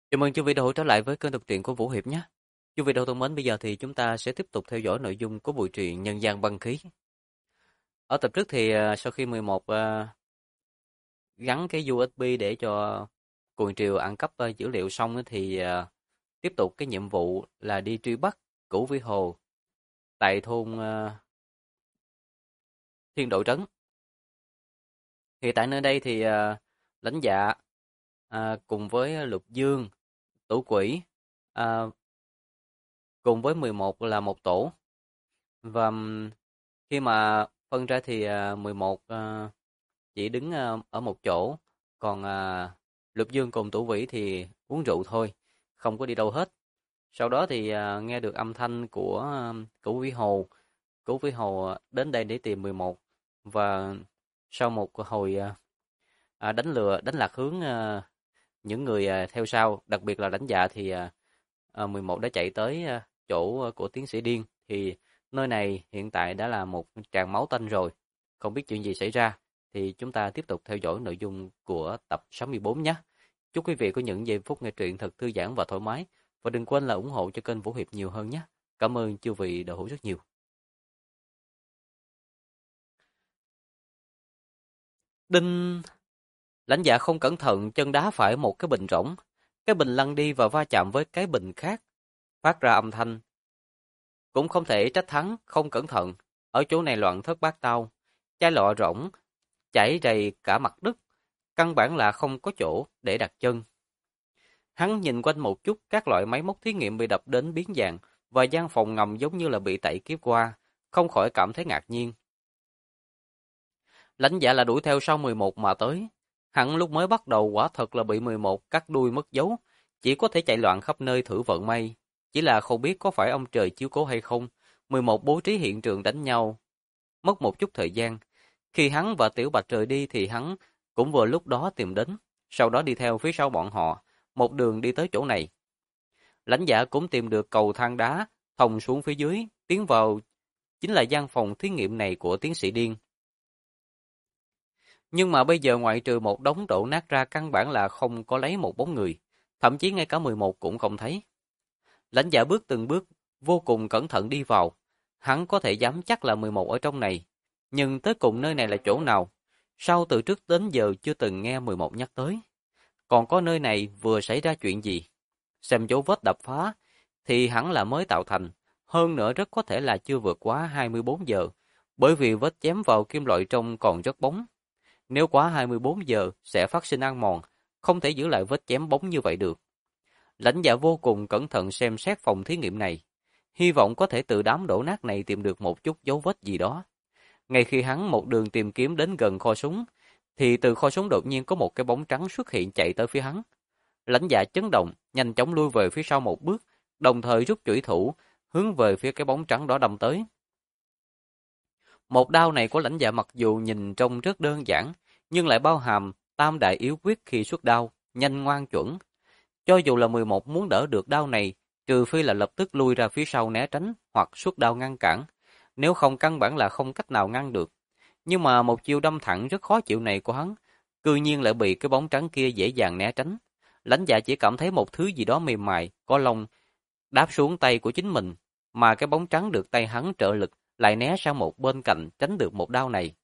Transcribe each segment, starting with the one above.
Chào mừng quý vị đã trở lại với kênh đọc truyện của Vũ Hiệp nhé. Quý vị thân mến, bây giờ thì chúng ta sẽ tiếp tục theo dõi nội dung của bộ truyện Nhân gian băng khí. Ở tập trước thì sau khi 11 gắn cái USB để cho Cuồng Triều ăn cắp dữ liệu xong thì tiếp tục cái nhiệm vụ là đi truy bắt Cửu Vĩ Hồ tại thôn Thiên Độ Trấn. Thì tại nơi đây thì lãnh dạ cùng với Lục Dương, Tử Quỷ à, cùng với 11 là một tổ. Và khi mà phân ra thì 11 chỉ đứng ở một chỗ, còn Lục Dương cùng Tử Vĩ thì uống rượu thôi, không có đi đâu hết. Sau đó thì nghe được âm thanh của Cửu Vĩ Hồ. Cửu Vĩ Hồ đến đây để tìm 11 và sau một hồi đánh lạc hướng những người theo sau, đặc biệt là đánh dạ thì 11 đã chạy tới chỗ của tiến sĩ Điên. Thì nơi này hiện tại đã là một tràng máu tanh rồi. Không biết chuyện gì xảy ra thì chúng ta tiếp tục theo dõi nội dung của tập 64 nhé. Chúc quý vị có những giây phút nghe truyện thật thư giãn và thoải mái. Và đừng quên là ủng hộ cho kênh Vũ Hiệp nhiều hơn nhé. Cảm ơn chư vị đã hữu rất nhiều. Đinh! Lãnh dạ không cẩn thận chân đá phải một cái bình rỗng. Cái bình lăn đi và va chạm với cái bình khác, phát ra âm thanh. Cũng không thể trách hắn không cẩn thận. Ở chỗ này loạn thất bát tao. Chai lọ rỗng chảy đầy cả mặt đất, căn bản là không có chỗ để đặt chân. Hắn nhìn quanh một chút, các loại máy móc thí nghiệm bị đập đến biến dạng và gian phòng ngầm giống như là bị tẩy kiếp qua, không khỏi cảm thấy ngạc nhiên. Lãnh dạ là đuổi theo sau 11 mà tới. Hắn lúc mới bắt đầu quả thật là bị 11 cắt đuôi mất dấu, chỉ có thể chạy loạn khắp nơi thử vận may. Chỉ là không biết có phải ông trời chiếu cố hay không, 11 bố trí hiện trường đánh nhau, mất một chút thời gian. Khi hắn và Tiểu Bạch rời đi thì hắn cũng vừa lúc đó tìm đến, sau đó đi theo phía sau bọn họ, một đường đi tới chỗ này. Lãnh dạ cũng tìm được cầu thang đá, thông xuống phía dưới, tiến vào chính là gian phòng thí nghiệm này của tiến sĩ Điên. Nhưng mà bây giờ ngoại trừ một đống đổ nát ra căn bản là không có lấy một bóng người, thậm chí ngay cả 11 cũng không thấy. Lãnh dạ bước từng bước, vô cùng cẩn thận đi vào. Hắn có thể dám chắc là 11 ở trong này, nhưng tới cùng nơi này là chỗ nào? Sao từ trước đến giờ chưa từng nghe 11 nhắc tới? Còn có nơi này vừa xảy ra chuyện gì? Xem dấu vết đập phá, thì hẳn là mới tạo thành. Hơn nữa rất có thể là chưa vượt quá 24 giờ, bởi vì vết chém vào kim loại trong còn rất bóng. Nếu quá 24 giờ sẽ phát sinh ăn mòn, không thể giữ lại vết chém bóng như vậy được. Lãnh dạ vô cùng cẩn thận xem xét phòng thí nghiệm này, hy vọng có thể từ đám đổ nát này tìm được một chút dấu vết gì đó. Ngay khi hắn một đường tìm kiếm đến gần kho súng, thì từ kho súng đột nhiên có một cái bóng trắng xuất hiện chạy tới phía hắn. Lãnh dạ chấn động, nhanh chóng lui về phía sau một bước, đồng thời rút chủy thủ, hướng về phía cái bóng trắng đó đâm tới. Một đao này của lãnh dạ mặc dù nhìn trông rất đơn giản, nhưng lại bao hàm tam đại yếu quyết khi xuất đao, nhanh ngoan chuẩn. Cho dù là 11 muốn đỡ được đao này, trừ phi là lập tức lui ra phía sau né tránh hoặc xuất đao ngăn cản, nếu không căn bản là không cách nào ngăn được. Nhưng mà một chiêu đâm thẳng rất khó chịu này của hắn, cư nhiên lại bị cái bóng trắng kia dễ dàng né tránh. Lãnh dạ chỉ cảm thấy một thứ gì đó mềm mại, có lông, đáp xuống tay của chính mình, mà cái bóng trắng được tay hắn trợ lực lại né sang một bên cạnh tránh được một đao này.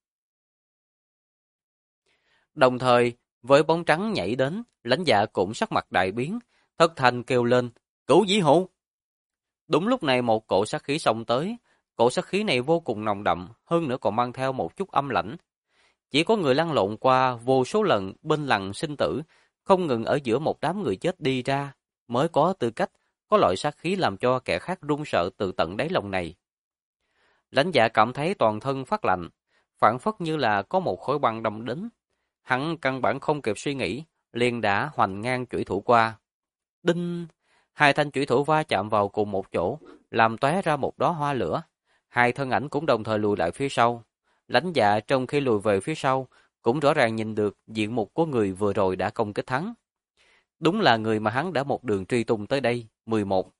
Đồng thời, với bóng trắng nhảy đến, lãnh dạ cũng sắc mặt đại biến, thất thanh kêu lên, Cửu Vĩ Hồ! Đúng lúc này một cỗ sát khí xông tới, cỗ sát khí này vô cùng nồng đậm, hơn nữa còn mang theo một chút âm lãnh. Chỉ có người lăn lộn qua vô số lần bên lằn sinh tử, không ngừng ở giữa một đám người chết đi ra, mới có tư cách, có loại sát khí làm cho kẻ khác run sợ từ tận đáy lòng này. Lãnh dạ cảm thấy toàn thân phát lạnh, phảng phất như là có một khối băng đâm đến. Hắn căn bản không kịp suy nghĩ, liền đã hoành ngang chủy thủ qua. Đinh! Hai thanh chủy thủ va chạm vào cùng một chỗ, làm tóe ra một đóa hoa lửa. Hai thân ảnh cũng đồng thời lùi lại phía sau. Lãnh dạ trong khi lùi về phía sau, cũng rõ ràng nhìn được diện mục của người vừa rồi đã công kích hắn. Đúng là người mà hắn đã một đường truy tung tới đây, 11.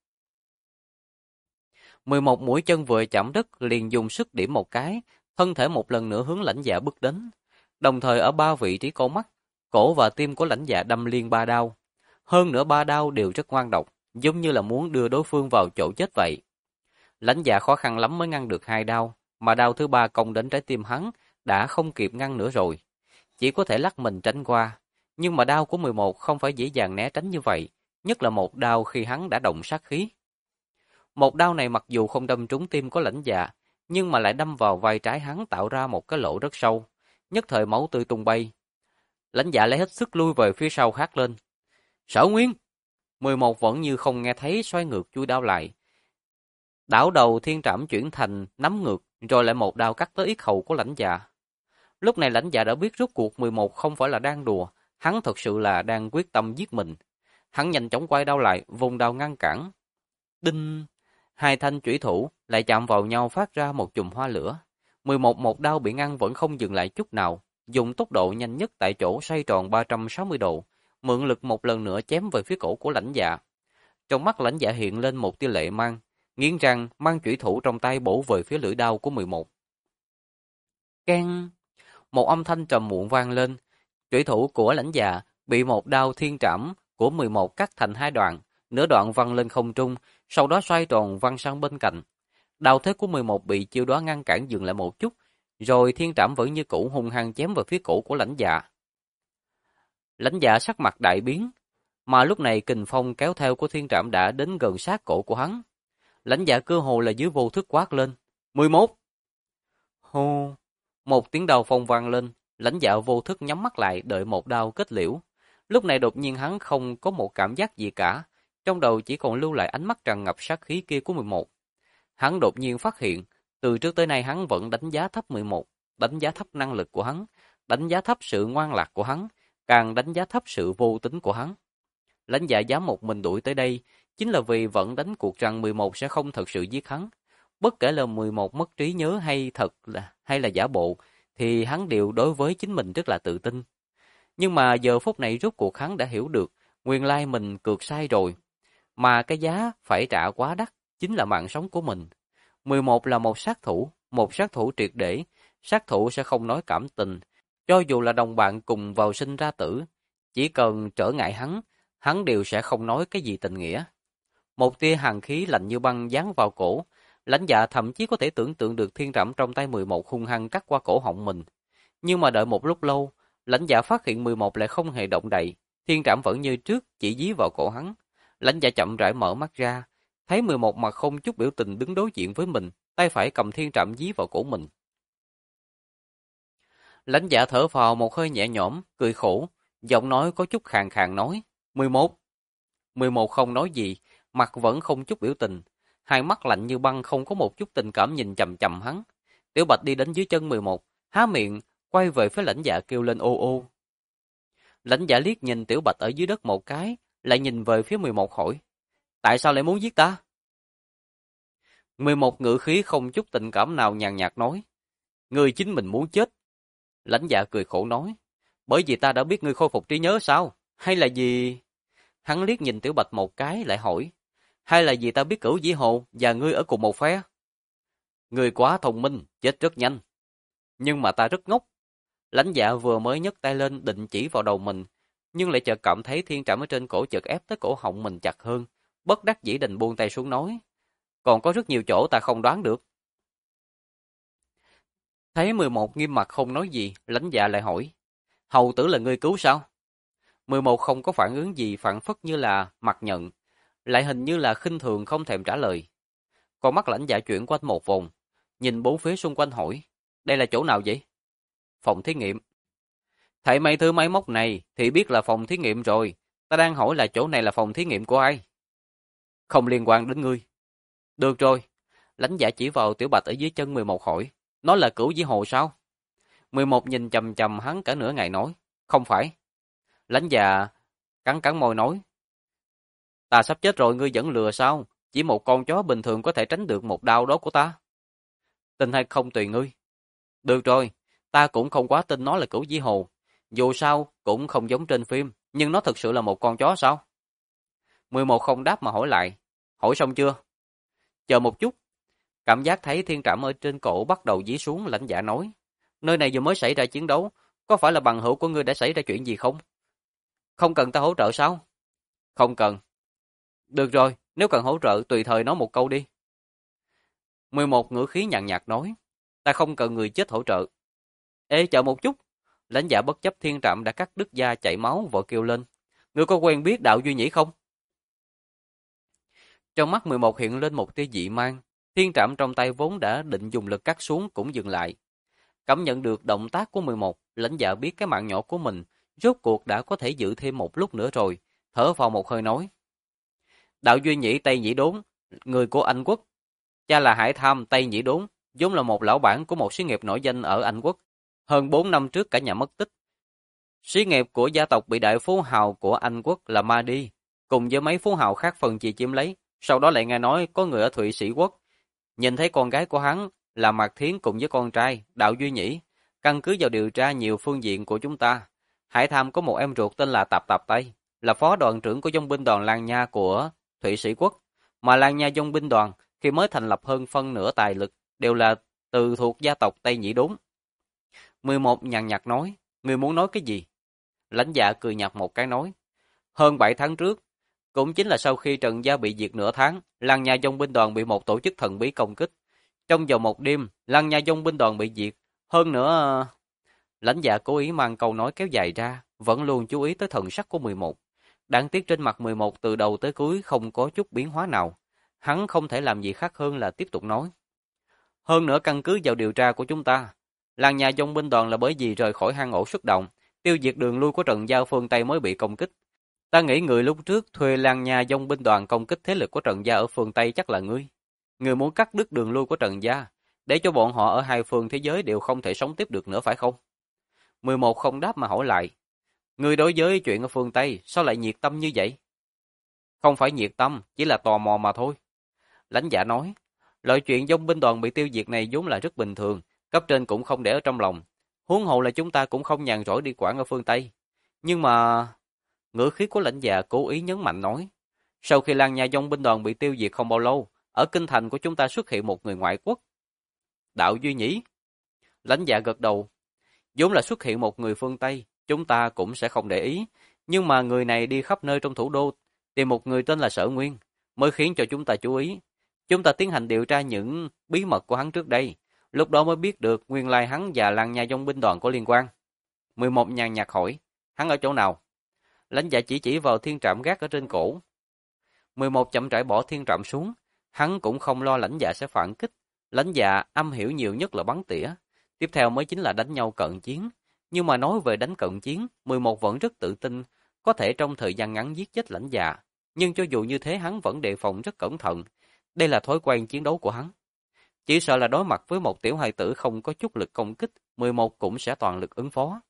11 mũi chân vừa chạm đất liền dùng sức điểm một cái, thân thể một lần nữa hướng lãnh dạ bước đến. Đồng thời ở ba vị trí cổ mắt, cổ và tim của lãnh dạ đâm liên ba đao. Hơn nữa ba đao đều rất ngoan độc, giống như là muốn đưa đối phương vào chỗ chết vậy. Lãnh Dạ khó khăn lắm mới ngăn được hai đao, mà đao thứ ba công đến trái tim hắn, đã không kịp ngăn nữa rồi. Chỉ có thể lắc mình tránh qua, nhưng mà đao của 11 không phải dễ dàng né tránh như vậy, nhất là một đao khi hắn đã động sát khí. Một đao này mặc dù không đâm trúng tim của Lãnh Dạ, nhưng mà lại đâm vào vai trái hắn tạo ra một cái lỗ rất sâu, nhất thời máu tươi tung bay. Lãnh Dạ lấy hết sức lui về phía sau hét lên. Sở Nguyên! 11 vẫn như không nghe thấy xoay ngược chui đao lại. Đảo đầu thiên trảm chuyển thành nắm ngược, rồi lại một đao cắt tới yết hầu của Lãnh Dạ. Lúc này Lãnh Dạ đã biết rốt cuộc 11 không phải là đang đùa, hắn thật sự là đang quyết tâm giết mình. Hắn nhanh chóng quay đao lại, vùng đao ngăn cản. Đinh! Hai thanh chủy thủ lại chạm vào nhau phát ra một chùm hoa lửa. 11 một đao bị ngăn vẫn không dừng lại chút nào, dùng tốc độ nhanh nhất tại chỗ xoay tròn 360 độ, mượn lực một lần nữa chém về phía cổ của Lãnh Dạ. Trong mắt Lãnh Dạ hiện lên một tia lệ mang, nghiến răng mang chủy thủ trong tay bổ về phía lưỡi đao của 11. Keng! Một âm thanh trầm muộn vang lên, chủy thủ của Lãnh Dạ bị một đao thiên trảm của 11 cắt thành hai đoạn, nửa đoạn văng lên không trung, sau đó xoay tròn văng sang bên cạnh. Đao thế của 11 bị chiêu đó ngăn cản dừng lại một chút, rồi thiên trảm vẫn như cũ hung hăng chém vào phía cổ của Lãnh Dạ. Lãnh Dạ sắc mặt đại biến, mà lúc này kình phong kéo theo của thiên trảm đã đến gần sát cổ của hắn. Lãnh Dạ cơ hồ là dưới vô thức quát lên. 11! Hô! Một tiếng đao phong vang lên, Lãnh Dạ vô thức nhắm mắt lại đợi một đao kết liễu. Lúc này đột nhiên hắn không có một cảm giác gì cả, trong đầu chỉ còn lưu lại ánh mắt tràn ngập sát khí kia của 11. Hắn đột nhiên phát hiện, từ trước tới nay hắn vẫn đánh giá thấp 11, đánh giá thấp năng lực của hắn, đánh giá thấp sự ngoan lạc của hắn, càng đánh giá thấp sự vô tính của hắn. Lãnh Dạ dám một mình đuổi tới đây, chính là vì vẫn đánh cuộc rằng 11 sẽ không thật sự giết hắn. Bất kể là 11 mất trí nhớ hay là giả bộ, thì hắn đều đối với chính mình rất là tự tin. Nhưng mà giờ phút này rốt cuộc hắn đã hiểu được, nguyên lai mình cược sai rồi. Mà cái giá phải trả quá đắt, chính là mạng sống của mình. 11 là một sát thủ triệt để, sát thủ sẽ không nói cảm tình. Cho dù là đồng bạn cùng vào sinh ra tử, chỉ cần trở ngại hắn đều sẽ không nói cái gì tình nghĩa. Một tia hàn khí lạnh như băng giáng vào cổ, Lãnh Dạ thậm chí có thể tưởng tượng được thiên trảm trong tay 11 hung hăng cắt qua cổ họng mình. Nhưng mà đợi một lúc lâu, Lãnh Dạ phát hiện 11 lại không hề động đậy, thiên trảm vẫn như trước chỉ dí vào cổ hắn. Lãnh Dạ chậm rãi mở mắt ra, thấy 11 mặt không chút biểu tình đứng đối diện với mình, tay phải cầm thiên trảm dí vào cổ mình. Lãnh Dạ thở phào một hơi nhẹ nhõm, cười khổ, giọng nói có chút khàn khàn nói, 11. 11 không nói gì, mặt vẫn không chút biểu tình, hai mắt lạnh như băng không có một chút tình cảm nhìn chằm chằm hắn. Tiểu Bạch đi đến dưới chân 11, há miệng, quay về phía Lãnh Dạ kêu lên ô ô. Lãnh Dạ liếc nhìn Tiểu Bạch ở dưới đất một cái, lại nhìn về phía 11 hỏi, tại sao lại muốn giết ta? 11 ngữ khí không chút tình cảm nào nhàn nhạt nói, ngươi chính mình muốn chết. Lãnh Dạ cười khổ nói, bởi vì ta đã biết ngươi khôi phục trí nhớ sao? Hay là gì? Hắn liếc nhìn Tiểu Bạch một cái lại hỏi, hay là vì ta biết Cửu Dĩ Hồ và ngươi ở cùng một phe? Ngươi quá thông minh, chết rất nhanh. Nhưng mà ta rất ngốc. Lãnh Dạ vừa mới nhấc tay lên định chỉ vào đầu mình, nhưng lại chợt cảm thấy thiên trảm ở trên cổ chợt ép tới cổ họng mình chặt hơn, bất đắc dĩ đành buông tay xuống nói, còn có rất nhiều chỗ ta không đoán được. Thấy 11 nghiêm mặt không nói gì, Lãnh Dạ lại hỏi, hầu tử là ngươi cứu sao? 11 không có phản ứng gì, phản phất như là mặc nhận, lại hình như là khinh thường không thèm trả lời. Con mắt Lãnh Dạ chuyển quanh một vòng, nhìn bốn phía xung quanh hỏi, đây là chỗ nào vậy? Phòng thí nghiệm. Thấy mấy thứ máy móc này thì biết là phòng thí nghiệm rồi, ta đang hỏi là chỗ này là phòng thí nghiệm của ai? Không liên quan đến ngươi. Được rồi, Lãnh Dạ chỉ vào Tiểu Bạch ở dưới chân 11 hỏi, nó là Cửu Dĩ Hồ sao? 11 nhìn chằm chằm hắn cả nửa ngày nói, không phải. Lãnh Dạ cắn cắn môi nói, ta sắp chết rồi ngươi vẫn lừa sao? Chỉ một con chó bình thường có thể tránh được một đao đó của ta. Tin hay không tùy ngươi. Được rồi, ta cũng không quá tin nó là Cửu Dĩ Hồ. Dù sao cũng không giống trên phim, nhưng nó thực sự là một con chó sao? 11 không đáp mà hỏi lại, hỏi xong chưa? Chờ một chút. Cảm giác thấy thiên trảm ở trên cổ bắt đầu dí xuống, Lãnh Dạ nói, nơi này vừa mới xảy ra chiến đấu, có phải là bằng hữu của ngươi đã xảy ra chuyện gì không? Không cần ta hỗ trợ sao? Không cần. Được rồi, nếu cần hỗ trợ tùy thời nói một câu đi. 11 ngữ khí nhàn nhạt nói, ta không cần người chết hỗ trợ. Ê, chờ một chút. Lãnh giả bất chấp thiên trạm đã cắt đứt da chảy máu vội kêu lên. Ngươi có quen biết đạo duy nhĩ không? Trong mắt 11 hiện lên một tia dị mang. Thiên trạm trong tay vốn đã định dùng lực cắt xuống cũng dừng lại. Cảm nhận được động tác của 11, lãnh giả biết cái mạng nhỏ của mình rốt cuộc đã có thể giữ thêm một lúc nữa rồi. Thở vào một hơi nói. Đạo duy nhĩ Tây Nhĩ Đốn, người của Anh quốc. Cha là Hải Tham Tây Nhĩ Đốn, vốn là một lão bản của một xí nghiệp nổi danh ở Anh quốc. Hơn 4 năm trước cả nhà mất tích. Xí nghiệp của gia tộc bị đại phú hào của Anh quốc là Mahdi, cùng với mấy phú hào khác phần chia chiếm lấy. Sau đó lại nghe nói có người ở Thụy Sĩ quốc nhìn thấy con gái của hắn là Mạc Thiến cùng với con trai Đạo Duy Nhĩ. Căn cứ vào điều tra nhiều phương diện của chúng ta, Hải Tham có một em ruột tên là Tạp Tạp Tây, là phó đoàn trưởng của dòng binh đoàn Lan Nha của Thụy Sĩ quốc. Mà Lan Nha dòng binh đoàn khi mới thành lập hơn phân nửa tài lực đều là từ thuộc gia tộc Tây Nhĩ Đốn. 11 nhàn nhạt nói, người muốn nói cái gì? Lãnh dạ cười nhạt một cái nói, hơn 7 tháng trước, cũng chính là sau khi Trần Gia bị diệt nửa tháng, Lan Nha dòng binh đoàn bị một tổ chức thần bí công kích. Trong vòng một đêm, Lan Nha dòng binh đoàn bị diệt. Hơn nữa, lãnh dạ cố ý mang câu nói kéo dài ra, vẫn luôn chú ý tới thần sắc của 11. Đáng tiếc trên mặt 11 từ đầu tới cuối không có chút biến hóa nào. Hắn không thể làm gì khác hơn là tiếp tục nói. Hơn nữa căn cứ vào điều tra của chúng ta, Lan Nha dòng binh đoàn là bởi vì rời khỏi hang ổ xuất động, tiêu diệt đường lui của Trần Gia phương Tây mới bị công kích. Ta nghĩ người lúc trước thuê Lan Nha dòng binh đoàn công kích thế lực của Trần Gia ở phương Tây chắc là ngươi. Ngươi muốn cắt đứt đường lui của Trần Gia, để cho bọn họ ở hai phương thế giới đều không thể sống tiếp được nữa phải không? 11 không đáp mà hỏi lại. Ngươi đối với chuyện ở phương Tây sao lại nhiệt tâm như vậy? Không phải nhiệt tâm, chỉ là tò mò mà thôi. Lãnh giả nói, loại chuyện dòng binh đoàn bị tiêu diệt này vốn là rất bình thường, cấp trên cũng không để ở trong lòng. Huống hồ là chúng ta cũng không nhàn rỗi đi quản ở phương Tây. Nhưng mà... Ngữ khí của lãnh dạ cố ý nhấn mạnh nói, sau khi Lan Nha dòng binh đoàn bị tiêu diệt không bao lâu, ở kinh thành của chúng ta xuất hiện một người ngoại quốc. Đạo Duy Nhĩ. Lãnh dạ gật đầu, vốn là xuất hiện một người phương Tây, chúng ta cũng sẽ không để ý, nhưng mà người này đi khắp nơi trong thủ đô, tìm một người tên là Sở Nguyên, mới khiến cho chúng ta chú ý. Chúng ta tiến hành điều tra những bí mật của hắn trước đây, lúc đó mới biết được nguyên lai hắn và Lan Nha dòng binh đoàn có liên quan. 11 nhàn nhạt hỏi, hắn ở chỗ nào? Lãnh dạ chỉ vào thiên trạm gác ở trên cổ. 11 chậm rãi bỏ thiên trạm xuống, hắn cũng không lo lãnh dạ sẽ phản kích. Lãnh dạ âm hiểu nhiều nhất là bắn tỉa, tiếp theo mới chính là đánh nhau cận chiến. Nhưng mà nói về đánh cận chiến, 11 vẫn rất tự tin, có thể trong thời gian ngắn giết chết lãnh dạ. Nhưng cho dù như thế hắn vẫn đề phòng rất cẩn thận. Đây là thói quen chiến đấu của hắn. Chỉ sợ là đối mặt với một tiểu hài tử không có chút lực công kích, 11 cũng sẽ toàn lực ứng phó.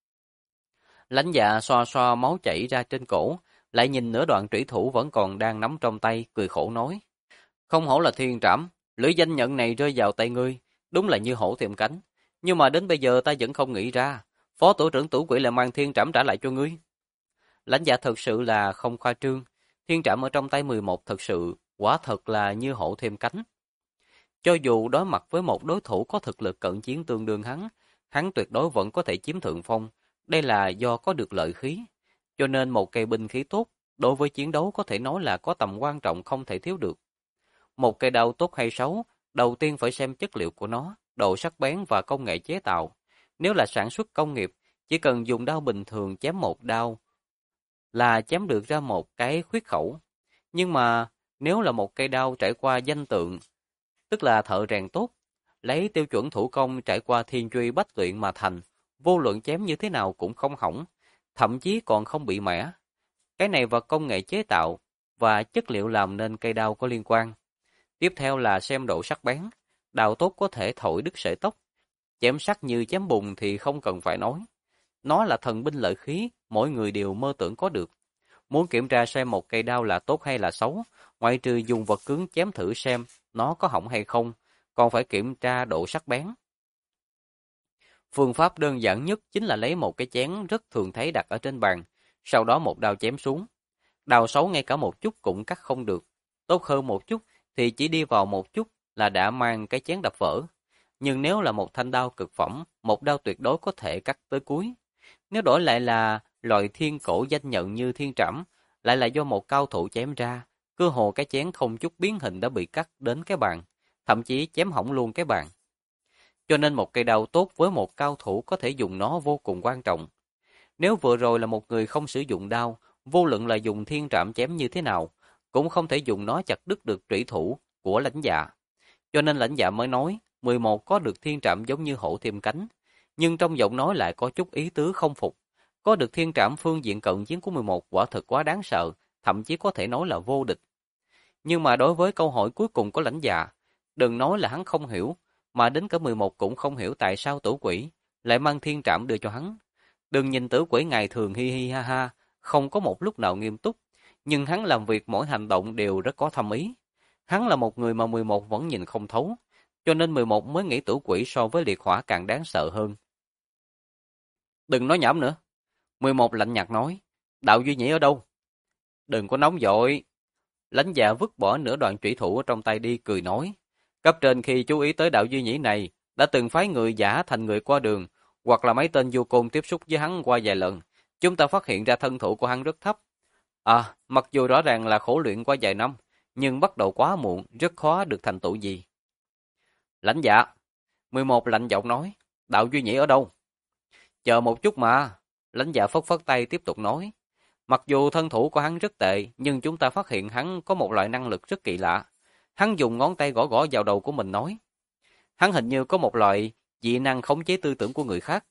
Lãnh dạ xoa xoa máu chảy ra trên cổ, lại nhìn nửa đoạn trủy thủ vẫn còn đang nắm trong tay, cười khổ nói. Không hổ là thiên trảm, lưỡi danh nhận này rơi vào tay ngươi, đúng là như hổ thêm cánh. Nhưng mà đến bây giờ ta vẫn không nghĩ ra, phó tổ trưởng Tử Quỷ lại mang thiên trảm trả lại cho ngươi. Lãnh dạ thật sự là không khoa trương, thiên trảm ở trong tay 11 thật sự, quả thật là như hổ thêm cánh. Cho dù đối mặt với một đối thủ có thực lực cận chiến tương đương hắn tuyệt đối vẫn có thể chiếm thượng phong. Đây là do có được lợi khí, cho nên một cây binh khí tốt, đối với chiến đấu có thể nói là có tầm quan trọng không thể thiếu được. Một cây đao tốt hay xấu, đầu tiên phải xem chất liệu của nó, độ sắc bén và công nghệ chế tạo. Nếu là sản xuất công nghiệp, chỉ cần dùng đao bình thường chém một đao là chém được ra một cái khuyết khẩu. Nhưng mà nếu là một cây đao trải qua danh tượng, tức là thợ rèn tốt, lấy tiêu chuẩn thủ công trải qua thiên truy bách luyện mà thành, vô luận chém như thế nào cũng không hỏng, thậm chí còn không bị mẻ. Cái này và công nghệ chế tạo và chất liệu làm nên cây đao có liên quan. Tiếp theo là xem độ sắc bén, đao tốt có thể thổi đứt sợi tóc, chém sắc như chém bùn thì không cần phải nói. Nó là thần binh lợi khí, mỗi người đều mơ tưởng có được. Muốn kiểm tra xem một cây đao là tốt hay là xấu, ngoại trừ dùng vật cứng chém thử xem nó có hỏng hay không, còn phải kiểm tra độ sắc bén. Phương pháp đơn giản nhất chính là lấy một cái chén rất thường thấy đặt ở trên bàn, sau đó một đao chém xuống. Đao xấu ngay cả một chút cũng cắt không được. Tốt hơn một chút thì chỉ đi vào một chút là đã mang cái chén đập vỡ. Nhưng nếu là một thanh đao cực phẩm, một đao tuyệt đối có thể cắt tới cuối. Nếu đổi lại là loại thiên cổ danh nhận như thiên trảm, lại là do một cao thủ chém ra, cơ hồ cái chén không chút biến hình đã bị cắt đến cái bàn, thậm chí chém hỏng luôn cái bàn. Cho nên một cây đao tốt với một cao thủ có thể dùng nó vô cùng quan trọng. Nếu vừa rồi là một người không sử dụng đao, vô luận là dùng thiên trảm chém như thế nào, cũng không thể dùng nó chặt đứt được trủy thủ của lãnh dạ. Cho nên lãnh dạ mới nói, 11 có được thiên trảm giống như hổ thêm cánh, nhưng trong giọng nói lại có chút ý tứ không phục. Có được thiên trảm phương diện cận chiến của 11 quả thực quá đáng sợ, thậm chí có thể nói là vô địch. Nhưng mà đối với câu hỏi cuối cùng của lãnh dạ, đừng nói là hắn không hiểu, mà đến cả 11 cũng không hiểu tại sao tử quỷ lại mang thiên trảm đưa cho hắn. Đừng nhìn tử quỷ ngày thường hi hi ha ha, không có một lúc nào nghiêm túc, nhưng hắn làm việc mỗi hành động đều rất có thâm ý. Hắn là một người mà 11 vẫn nhìn không thấu, cho nên 11 mới nghĩ tử quỷ so với liệt hỏa càng đáng sợ hơn. Đừng nói nhảm nữa. 11 lạnh nhạt nói, đạo duy nhĩ ở đâu? Đừng có nóng vội. Lãnh dạ vứt bỏ nửa đoạn trủy thủ ở trong tay đi cười nói, cấp trên khi chú ý tới đạo duy nhĩ này, đã từng phái người giả thành người qua đường, hoặc là mấy tên du côn tiếp xúc với hắn qua vài lần. Chúng ta phát hiện ra thân thủ của hắn rất thấp. Mặc dù rõ ràng là khổ luyện qua vài năm, nhưng bắt đầu quá muộn, rất khó được thành tựu gì. Lãnh dạ, 11 lạnh giọng nói, đạo duy nhĩ ở đâu? Chờ một chút mà. Lãnh dạ phất phất tay tiếp tục nói, mặc dù thân thủ của hắn rất tệ, nhưng chúng ta phát hiện hắn có một loại năng lực rất kỳ lạ. Hắn dùng ngón tay gõ gõ vào đầu của mình nói, hắn hình như có một loại dị năng khống chế tư tưởng của người khác.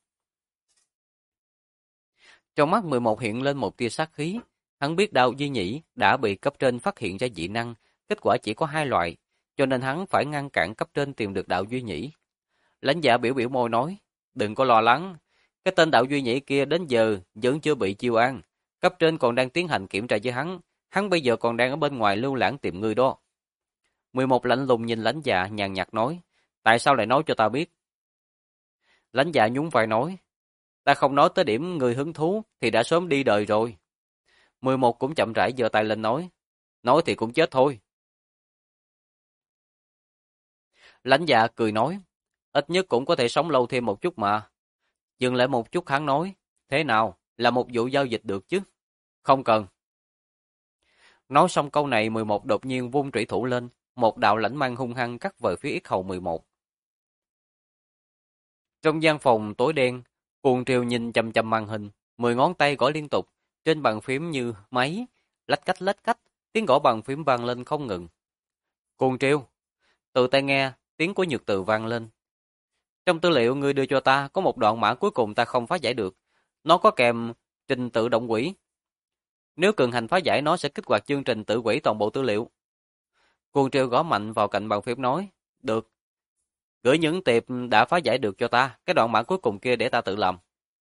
Trong mắt 11 hiện lên một tia sát khí, hắn biết đạo duy nhĩ đã bị cấp trên phát hiện ra dị năng, kết quả chỉ có 2 loại, cho nên hắn phải ngăn cản cấp trên tìm được đạo duy nhĩ. Lãnh dạ biểu biểu môi nói, đừng có lo lắng, cái tên đạo duy nhĩ kia đến giờ vẫn chưa bị chiêu an, cấp trên còn đang tiến hành kiểm tra với hắn bây giờ còn đang ở bên ngoài lưu lãng tìm ngươi đó. 11 lạnh lùng nhìn lãnh dạ nhàn nhạt nói, tại sao lại nói cho ta biết? Lãnh dạ nhún vai nói, ta không nói tới điểm người hứng thú thì đã sớm đi đời rồi. 11 cũng chậm rãi giơ tay lên nói thì cũng chết thôi. Lãnh dạ cười nói, ít nhất cũng có thể sống lâu thêm một chút mà. Dừng lại một chút hắn nói, thế nào, là một vụ giao dịch được chứ? Không cần. Nói xong câu này 11 đột nhiên vung trủy thủ lên, một đạo lãnh mang hung hăng cắt về phía yết hầu 11. Trong gian phòng tối đen, Cuồng Triều nhìn chằm chằm màn hình, 10 ngón tay gõ liên tục, trên bàn phím như máy, lách cách, tiếng gõ bàn phím vang lên không ngừng. Cuồng Triều, từ tai nghe, tiếng của Nhược Từ vang lên. Trong tư liệu ngươi đưa cho ta có một đoạn mã cuối cùng ta không phá giải được, nó có kèm trình tự động quỷ. Nếu cường hành phá giải nó sẽ kích hoạt chương trình tự quỷ toàn bộ tư liệu. Cuồng Triều gõ mạnh vào cạnh bàn phím nói, được. Gửi những tiệp đã phá giải được cho ta, cái đoạn mã cuối cùng kia để ta tự làm.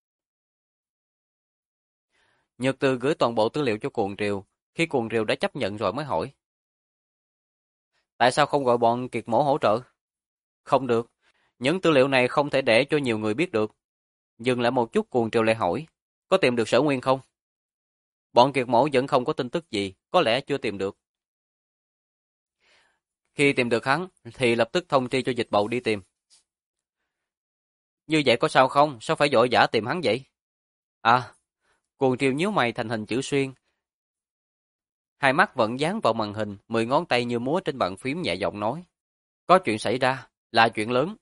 Nhược Từ gửi toàn bộ tư liệu cho Cuồng Triều, khi Cuồng Triều đã chấp nhận rồi mới hỏi. Tại sao không gọi bọn Kiệt Mổ hỗ trợ? Không được, những tư liệu này không thể để cho nhiều người biết được. Dừng lại một chút Cuồng Triều lại hỏi, có tìm được Sở Nguyên không? Bọn Kiệt Mổ vẫn không có tin tức gì, có lẽ chưa tìm được. Khi tìm được hắn, thì lập tức thông tri cho Dịch Bầu đi tìm. Như vậy có sao không? Sao phải vội vã tìm hắn vậy? Cuồng Triều nhíu mày thành hình chữ xuyên. Hai mắt vẫn dán vào màn hình, 10 ngón tay như múa trên bàn phím nhẹ giọng nói. Có chuyện xảy ra, là chuyện lớn.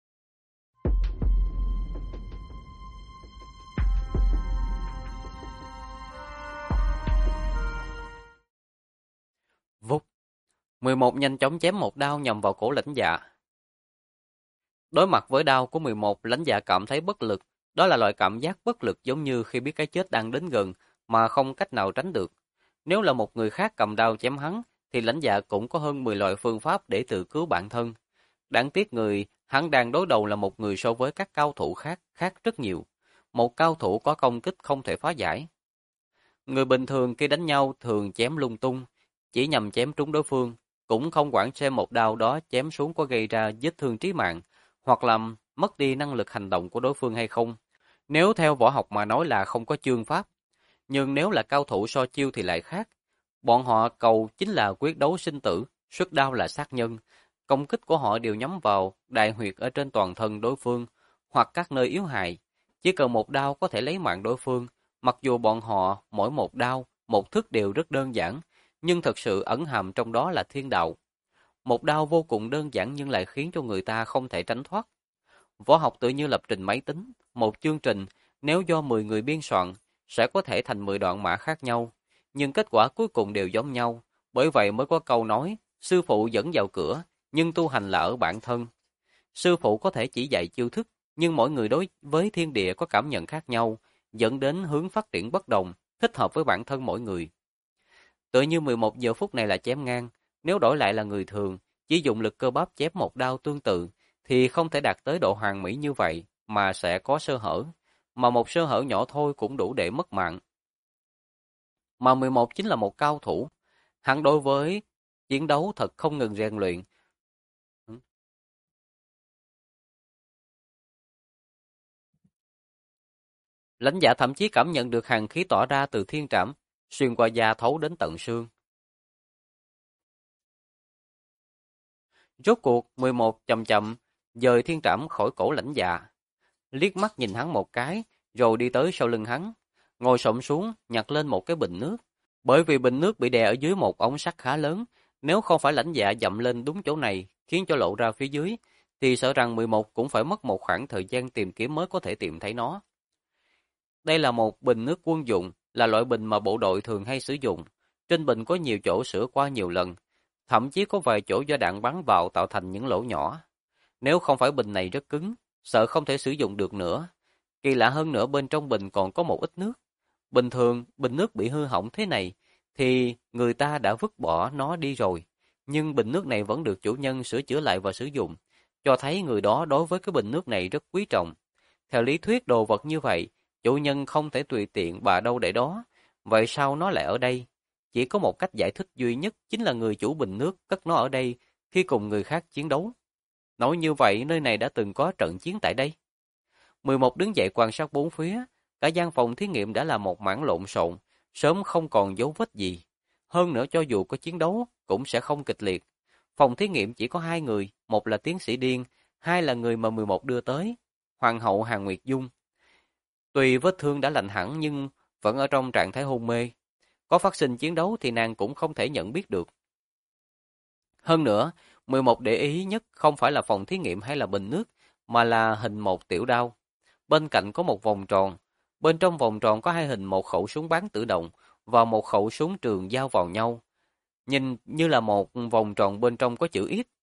Vút. 11 nhanh chóng chém một đao nhằm vào cổ lãnh dạ. Đối mặt với đao của 11, lãnh dạ cảm thấy bất lực. Đó là loại cảm giác bất lực giống như khi biết cái chết đang đến gần mà không cách nào tránh được. Nếu là một người khác cầm đao chém hắn, thì lãnh dạ cũng có hơn 10 loại phương pháp để tự cứu bản thân. Đáng tiếc người hắn đang đối đầu là một người so với các cao thủ khác rất nhiều. Một cao thủ có công kích không thể phá giải. Người bình thường khi đánh nhau thường chém lung tung, chỉ nhằm chém trúng đối phương, cũng không quản xem một đao đó chém xuống có gây ra vết thương chí mạng, hoặc làm mất đi năng lực hành động của đối phương hay không. Nếu theo võ học mà nói là không có chương pháp, nhưng nếu là cao thủ so chiêu thì lại khác. Bọn họ cầu chính là quyết đấu sinh tử, xuất đao là sát nhân. Công kích của họ đều nhắm vào đại huyệt ở trên toàn thân đối phương, hoặc các nơi yếu hại. Chỉ cần một đao có thể lấy mạng đối phương, mặc dù bọn họ mỗi một đao một thức đều rất đơn giản, nhưng thật sự ẩn hàm trong đó là thiên đạo. Một đao vô cùng đơn giản nhưng lại khiến cho người ta không thể tránh thoát. Võ học tự như lập trình máy tính, một chương trình nếu do 10 người biên soạn sẽ có thể thành 10 đoạn mã khác nhau, nhưng kết quả cuối cùng đều giống nhau, bởi vậy mới có câu nói, sư phụ dẫn vào cửa, nhưng tu hành là ở bản thân. Sư phụ có thể chỉ dạy chiêu thức, nhưng mỗi người đối với thiên địa có cảm nhận khác nhau, dẫn đến hướng phát triển bất đồng, thích hợp với bản thân mỗi người. Tự như 11 giờ phút này là chém ngang, nếu đổi lại là người thường, chỉ dùng lực cơ bắp chém một đao tương tự, thì không thể đạt tới độ hoàn mỹ như vậy, mà sẽ có sơ hở. Mà một sơ hở nhỏ thôi cũng đủ để mất mạng. Mà 11 chính là một cao thủ. Hắn đối với chiến đấu thật không ngừng rèn luyện. Lãnh Dạ thậm chí cảm nhận được hàn khí tỏa ra từ thiên trảm, xuyên qua da thấu đến tận xương. Rốt cuộc, 11 chậm chậm, dời thiên trảm khỏi cổ Lãnh Dạ. Liếc mắt nhìn hắn một cái, rồi đi tới sau lưng hắn. Ngồi xổm xuống, nhặt lên một cái bình nước. Bởi vì bình nước bị đè ở dưới một ống sắt khá lớn, nếu không phải Lãnh Dạ dậm lên đúng chỗ này, khiến cho lộ ra phía dưới, thì sợ rằng 11 cũng phải mất một khoảng thời gian tìm kiếm mới có thể tìm thấy nó. Đây là một bình nước quân dụng, là loại bình mà bộ đội thường hay sử dụng. Trên bình có nhiều chỗ sửa qua nhiều lần, thậm chí có vài chỗ do đạn bắn vào tạo thành những lỗ nhỏ. Nếu không phải bình này rất cứng, sợ không thể sử dụng được nữa. Kỳ lạ hơn nữa bên trong bình còn có một ít nước. Bình thường, bình nước bị hư hỏng thế này, thì người ta đã vứt bỏ nó đi rồi. Nhưng bình nước này vẫn được chủ nhân sửa chữa lại và sử dụng, cho thấy người đó đối với cái bình nước này rất quý trọng. Theo lý thuyết đồ vật như vậy, chủ nhân không thể tùy tiện bà đâu để đó. Vậy sao nó lại ở đây? Chỉ có một cách giải thích duy nhất, chính là người chủ bình nước cất nó ở đây khi cùng người khác chiến đấu. Nói như vậy, nơi này đã từng có trận chiến tại đây. 11 đứng dậy quan sát bốn phía, cả gian phòng thí nghiệm đã là một mảng lộn xộn, sớm không còn dấu vết gì. Hơn nữa cho dù có chiến đấu, cũng sẽ không kịch liệt. Phòng thí nghiệm chỉ có hai người, một là tiến sĩ Điên, hai là người mà 11 đưa tới, Hoàng hậu Hàn Nguyệt Dung. Tuy vết thương đã lành hẳn nhưng vẫn ở trong trạng thái hôn mê. Có phát sinh chiến đấu thì nàng cũng không thể nhận biết được. Hơn nữa, 11 để ý nhất không phải là phòng thí nghiệm hay là bình nước, mà là hình một tiểu đao. Bên cạnh có một vòng tròn. Bên trong vòng tròn có hai hình một khẩu súng bắn tự động và một khẩu súng trường giao vào nhau. Nhìn như là một vòng tròn bên trong có chữ X.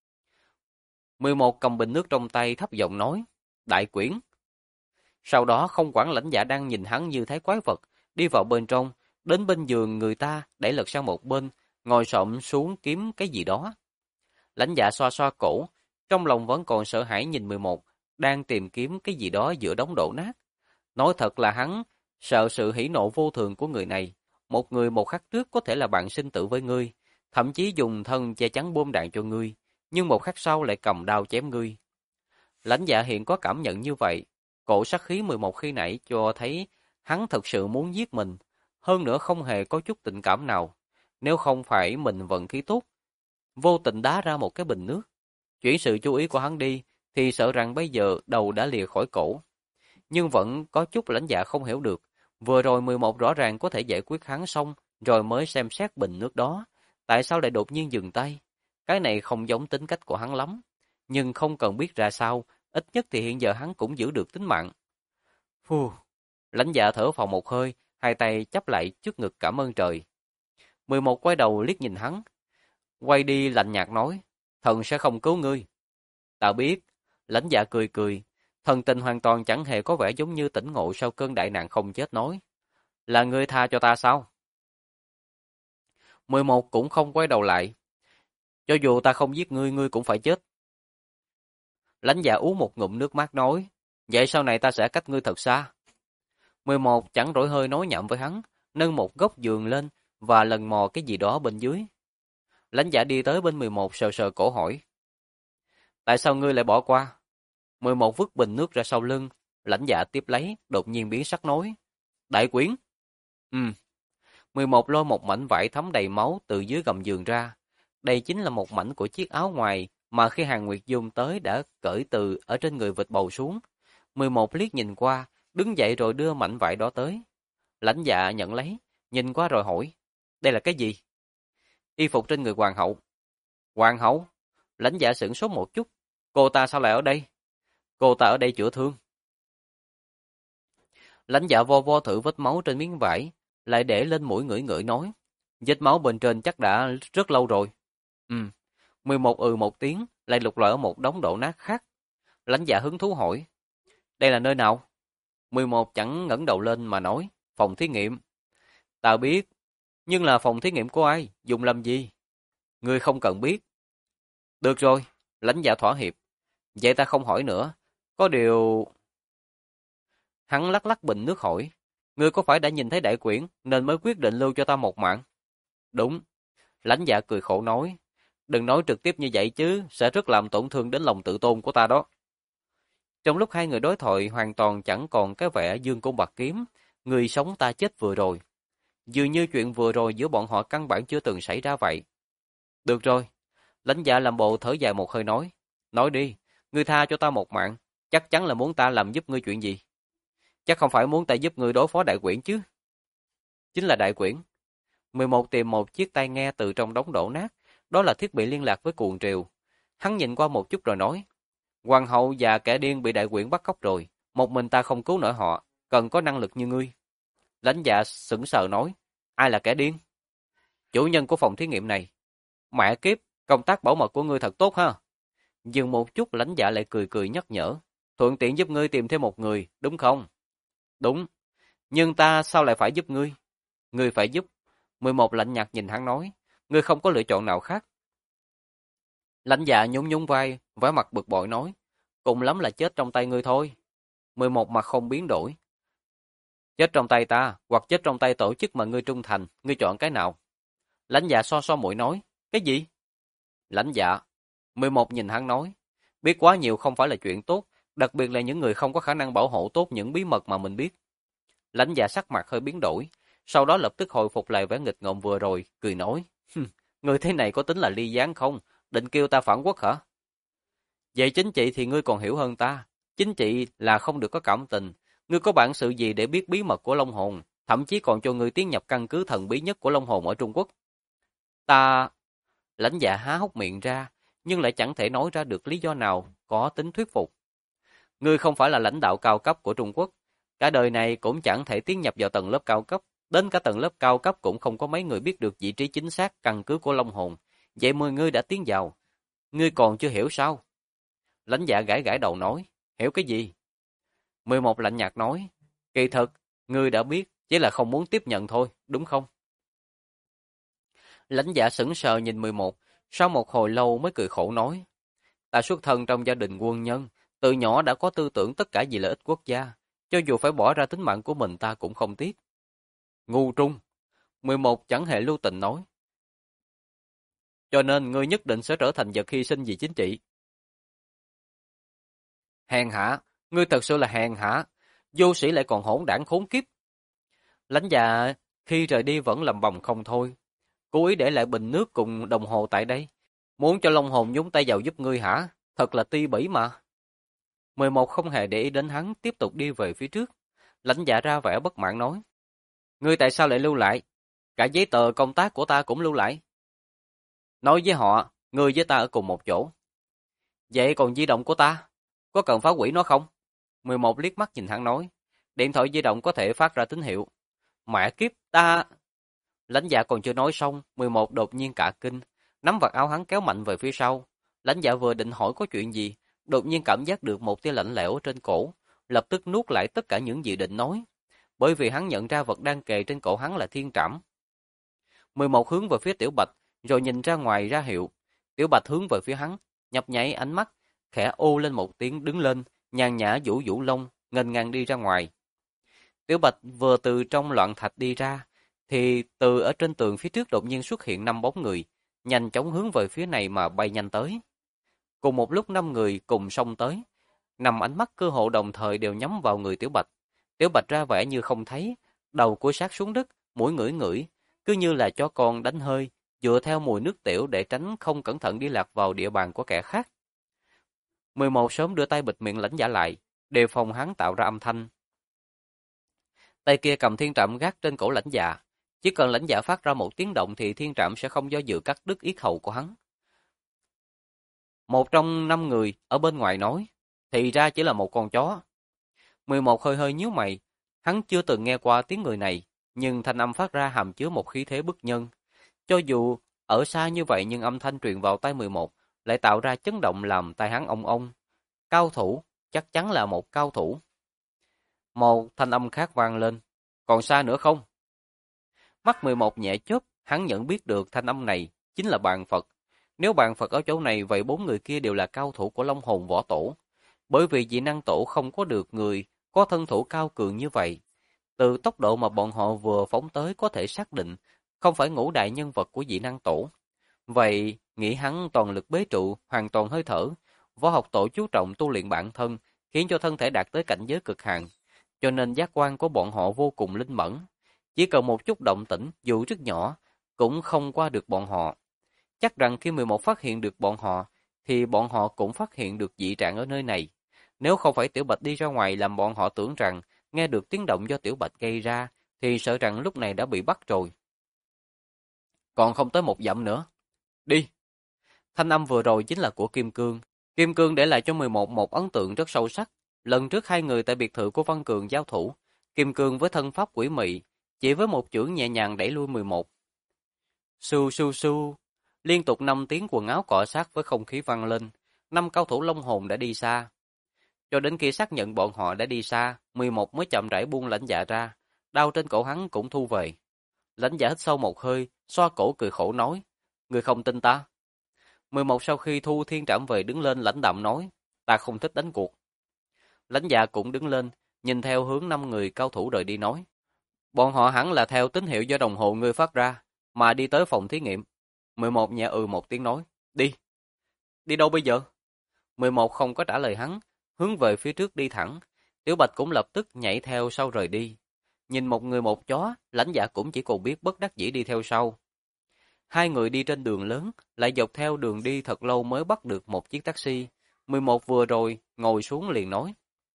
11 cầm bình nước trong tay thấp giọng nói, Đại quyển. Sau đó không quản Lãnh Dạ đang nhìn hắn như thấy quái vật, đi vào bên trong, đến bên giường người ta, đẩy lật sang một bên, ngồi xổm xuống kiếm cái gì đó. Lãnh Dạ xoa xoa cổ, trong lòng vẫn còn sợ hãi nhìn 11, đang tìm kiếm cái gì đó giữa đống đổ nát. Nói thật là hắn sợ sự hỉ nộ vô thường của người này. Một người một khắc trước có thể là bạn sinh tử với ngươi, thậm chí dùng thân che chắn bom đạn cho ngươi, nhưng một khắc sau lại cầm đao chém ngươi. Lãnh Dạ hiện có cảm nhận như vậy. Cổ sát khí 11 khi nãy cho thấy hắn thật sự muốn giết mình, hơn nữa không hề có chút tình cảm nào. Nếu không phải mình vận khí tốt, vô tình đá ra một cái bình nước, chuyển sự chú ý của hắn đi, thì sợ rằng bây giờ đầu đã lìa khỏi cổ. Nhưng vẫn có chút Lãnh Dạ không hiểu được, vừa rồi 11 rõ ràng có thể giải quyết hắn xong, rồi mới xem xét bình nước đó. Tại sao lại đột nhiên dừng tay? Cái này không giống tính cách của hắn lắm. Nhưng không cần biết ra sao, ít nhất thì hiện giờ hắn cũng giữ được tính mạng. Phu, Lãnh Dạ thở phào một hơi, hai tay chắp lại trước ngực cảm ơn trời. 11 quay đầu liếc nhìn hắn, quay đi lạnh nhạt nói, thần sẽ không cứu ngươi. Ta biết, Lãnh Dạ cười cười, thần tình hoàn toàn chẳng hề có vẻ giống như tỉnh ngộ sau cơn đại nạn không chết nói. Là ngươi tha cho ta sao? 11 cũng không quay đầu lại. Cho dù ta không giết ngươi, ngươi cũng phải chết. Lãnh Dạ uống một ngụm nước mát nói, vậy sau này ta sẽ cách ngươi thật xa. 11 chẳng rỗi hơi nói nhậm với hắn, nâng một góc giường lên và lần mò cái gì đó bên dưới. Lãnh Dạ đi tới bên 11 sờ sờ cổ hỏi, tại sao ngươi lại bỏ qua? 11 vứt bình nước ra sau lưng, Lãnh Dạ tiếp lấy, đột nhiên biến sắc nói, Đại quyến. 11 lôi một mảnh vải thấm đầy máu từ dưới gầm giường ra. Đây chính là một mảnh của chiếc áo ngoài mà khi Hàn Nguyệt Dung tới đã cởi từ ở trên người vịt bầu xuống. 11 liếc nhìn qua, đứng dậy rồi đưa mảnh vải đó tới. Lãnh Dạ nhận lấy, nhìn qua rồi hỏi, đây là cái gì? Y phục trên người hoàng hậu. Hoàng hậu? Lãnh Dạ sửng sốt một chút, cô ta sao lại ở đây? Cô ta ở đây chữa thương. Lãnh Dạ vo vo thử vết máu trên miếng vải, lại để lên mũi ngửi ngửi nói, vết máu bên trên chắc đã rất lâu rồi. 11 một tiếng, lại lục lọi ở một đống đổ nát khác. Lãnh Dạ hứng thú hỏi, đây là nơi nào? 11 chẳng ngẩng đầu lên mà nói, phòng thí nghiệm. Ta biết, nhưng là phòng thí nghiệm của ai, dùng làm gì? Ngươi không cần biết. Được rồi, Lãnh Dạ thỏa hiệp. Vậy ta không hỏi nữa. Có điều... Hắn lắc lắc bình nước hỏi, ngươi có phải đã nhìn thấy đại quyển nên mới quyết định lưu cho ta một mạng? Đúng. Lãnh Dạ cười khổ nói, đừng nói trực tiếp như vậy chứ, sẽ rất làm tổn thương đến lòng tự tôn của ta đó. Trong lúc hai người đối thoại hoàn toàn chẳng còn cái vẻ dương cung bạc kiếm, người sống ta chết vừa rồi. Dường như chuyện vừa rồi giữa bọn họ căn bản chưa từng xảy ra vậy. Được rồi. Lãnh Dạ làm bộ thở dài một hơi nói đi, ngươi tha cho ta một mạng, chắc chắn là muốn ta làm giúp ngươi chuyện gì? Chắc không phải muốn ta giúp ngươi đối phó đại quyển chứ? Chính là đại quyển. 11 tìm một chiếc tai nghe từ trong đống đổ nát, đó là thiết bị liên lạc với cuồng triều. Hắn nhìn qua một chút rồi nói, hoàng hậu và kẻ điên bị đại quyển bắt cóc rồi, một mình ta không cứu nổi họ, cần có năng lực như ngươi. Lãnh Dạ sững sờ nói, ai là kẻ điên? Chủ nhân của phòng thí nghiệm này. Mẹ kiếp, công tác bảo mật của ngươi thật tốt ha. Dừng một chút Lãnh Dạ lại cười cười nhắc nhở, thuận tiện giúp ngươi tìm thêm một người, đúng không? Đúng, nhưng ta sao lại phải giúp ngươi? Ngươi phải giúp. 11 lạnh nhạt nhìn hắn nói, ngươi không có lựa chọn nào khác. Lãnh Dạ nhún nhún vai, vẻ mặt bực bội nói, cùng lắm là chết trong tay ngươi thôi. 11 mặt không biến đổi. Chết trong tay ta, hoặc chết trong tay tổ chức mà ngươi trung thành, ngươi chọn cái nào? Lãnh Dạ so so mũi nói, cái gì? Lãnh Dạ. 11 nhìn hắn nói, biết quá nhiều không phải là chuyện tốt, đặc biệt là những người không có khả năng bảo hộ tốt những bí mật mà mình biết. Lãnh Dạ sắc mặt hơi biến đổi, sau đó lập tức hồi phục lại vẻ nghịch ngợm vừa rồi, cười nói, ngươi thế này có tính là ly gián không? Định kêu ta phản quốc hả? Về chính trị thì ngươi còn hiểu hơn ta. Chính trị là không được có cảm tình. Ngươi có bản sự gì để biết bí mật của Long Hồn, thậm chí còn cho ngươi tiến nhập căn cứ thần bí nhất của Long Hồn ở Trung Quốc. Ta... Lãnh Dạ há hốc miệng ra, nhưng lại chẳng thể nói ra được lý do nào có tính thuyết phục. Ngươi không phải là lãnh đạo cao cấp của Trung Quốc. Cả đời này cũng chẳng thể tiến nhập vào tầng lớp cao cấp. Đến cả tầng lớp cao cấp cũng không có mấy người biết được vị trí chính xác căn cứ của Long Hồn. Vậy 10 ngươi đã tiến vào. Ngươi còn chưa hiểu sao? Lãnh Dạ gãi gãi đầu nói, hiểu cái gì? 11 lạnh nhạt nói, kỳ thực, ngươi đã biết, chỉ là không muốn tiếp nhận thôi, đúng không? Lãnh Dạ sững sờ nhìn 11, sau một hồi lâu mới cười khổ nói, ta xuất thân trong gia đình quân nhân, từ nhỏ đã có tư tưởng tất cả vì lợi ích quốc gia, cho dù phải bỏ ra tính mạng của mình ta cũng không tiếc. Ngu trung, 11 chẳng hề lưu tình nói. Cho nên ngươi nhất định sẽ trở thành vật hy sinh vì chính trị. Hèn hạ, ngươi thật sự là hèn hạ, vô sĩ lại còn hỗn đảng khốn kiếp. Lãnh Dạ khi rời đi vẫn lầm bầm không thôi, cố ý để lại bình nước cùng đồng hồ tại đây, muốn cho Long Hồn nhúng tay vào giúp ngươi hả? Thật là ti bỉ mà. 11 không hề để ý đến hắn, tiếp tục đi về phía trước. Lãnh Dạ ra vẻ bất mãn nói, ngươi tại sao lại lưu lại? Cả giấy tờ công tác của ta cũng lưu lại. Nói với họ, ngươi với ta ở cùng một chỗ. Vậy còn di động của ta, có cần phá hủy nó không? 11 liếc mắt nhìn hắn nói, điện thoại di động có thể phát ra tín hiệu. Mẹ kiếp, ta... Lãnh Dạ còn chưa nói xong, 11 đột nhiên cả kinh, nắm vạt áo hắn kéo mạnh về phía sau. Lãnh Dạ vừa định hỏi có chuyện gì, đột nhiên cảm giác được một tia lạnh lẽo trên cổ, lập tức nuốt lại tất cả những gì định nói, bởi vì hắn nhận ra vật đang kề trên cổ hắn là thiên trảm. 11 hướng về phía Tiểu Bạch, rồi nhìn ra ngoài ra hiệu. Tiểu Bạch hướng về phía hắn, nhập nháy ánh mắt, khẽ ô lên một tiếng đứng lên, nhàn nhã vũ vũ lông, nghênh ngang đi ra ngoài. Tiểu Bạch vừa từ trong loạn thạch đi ra, thì từ ở trên tường phía trước đột nhiên xuất hiện 5 bóng người, nhanh chóng hướng về phía này mà bay nhanh tới. Cùng một lúc 5 người cùng xông tới, 5 ánh mắt cơ hộ đồng thời đều nhắm vào người Tiểu Bạch. Tiểu Bạch ra vẻ như không thấy, đầu cúi sát xuống đất, mũi ngửi ngửi, cứ như là chó con đánh hơi, dựa theo mùi nước tiểu để tránh không cẩn thận đi lạc vào địa bàn của kẻ khác. 11 sớm đưa tay bịt miệng Lãnh Dạ lại, đề phòng hắn tạo ra âm thanh. Tay kia cầm thiên trạm gác trên cổ Lãnh Dạ, Chỉ cần lãnh giả phát ra một tiếng động thì thiên trạm sẽ không do dự cắt đứt yết hầu của hắn. Một trong 5 người ở bên ngoài nói, thì ra chỉ là một con chó. 11 hơi hơi nhíu mày, hắn chưa từng nghe qua tiếng người này, nhưng thanh âm phát ra hàm chứa một khí thế bức nhân. Cho dù ở xa như vậy nhưng âm thanh truyền vào tai 11 lại tạo ra chấn động làm tai hắn ong ong. Cao thủ, chắc chắn là một cao thủ. Một thanh âm khác vang lên, còn xa nữa không? Mắt 11 nhẹ chớp, hắn nhận biết được thanh âm này chính là bàn Phật. Nếu bàn Phật ở chỗ này, vậy 4 người kia đều là cao thủ của Long Hồn Võ Tổ. Bởi vì dị năng tổ không có được người có thân thủ cao cường như vậy. Từ tốc độ mà bọn họ vừa phóng tới có thể xác định không phải ngũ đại nhân vật của dị năng tổ. Vậy, nghĩ hắn toàn lực bế trụ, hoàn toàn hơi thở. Võ học tổ chú trọng tu luyện bản thân, khiến cho thân thể đạt tới cảnh giới cực hạn. Cho nên giác quan của bọn họ vô cùng linh mẫn. Chỉ cần một chút động tĩnh, dù rất nhỏ, cũng không qua được bọn họ. Chắc rằng khi 11 phát hiện được bọn họ, thì bọn họ cũng phát hiện được dị trạng ở nơi này. Nếu không phải Tiểu Bạch đi ra ngoài làm bọn họ tưởng rằng nghe được tiếng động do Tiểu Bạch gây ra, thì sợ rằng lúc này đã bị bắt rồi. Còn không tới một dặm nữa. Đi! Thanh âm vừa rồi chính là của Kim Cương. Kim Cương để lại cho 11 một ấn tượng rất sâu sắc. Lần trước hai người tại biệt thự của Văn Cường giao thủ, Kim Cương với thân pháp quỷ mị, chỉ với một chưởng nhẹ nhàng đẩy lui 11. Su su su, liên tục 5 tiếng quần áo cọ sát với không khí vang lên, 5 cao thủ Long Hồn đã đi xa. Cho đến khi xác nhận bọn họ đã đi xa, 11 mới chậm rãi buông lãnh dạ ra, đau trên cổ hắn cũng thu về. Lãnh dạ hít sâu một hơi, xoa cổ cười khổ nói, người không tin ta. 11 sau khi thu thiên trảm về đứng lên lãnh đạm nói, ta không thích đánh cuộc. Lãnh dạ cũng đứng lên, nhìn theo hướng 5 người cao thủ rời đi nói, bọn họ hẳn là theo tín hiệu do đồng hồ ngươi phát ra, mà đi tới phòng thí nghiệm. 11 nhẹ một tiếng nói, đi. Đi đâu bây giờ? 11 không có trả lời hắn, hướng về phía trước đi thẳng. Tiểu Bạch cũng lập tức nhảy theo sau rời đi. Nhìn một người một chó, lãnh dạ cũng chỉ còn biết bất đắc dĩ đi theo sau. Hai người đi trên đường lớn, lại dọc theo đường đi thật lâu mới bắt được một chiếc taxi. 11 vừa rồi, ngồi xuống liền nói.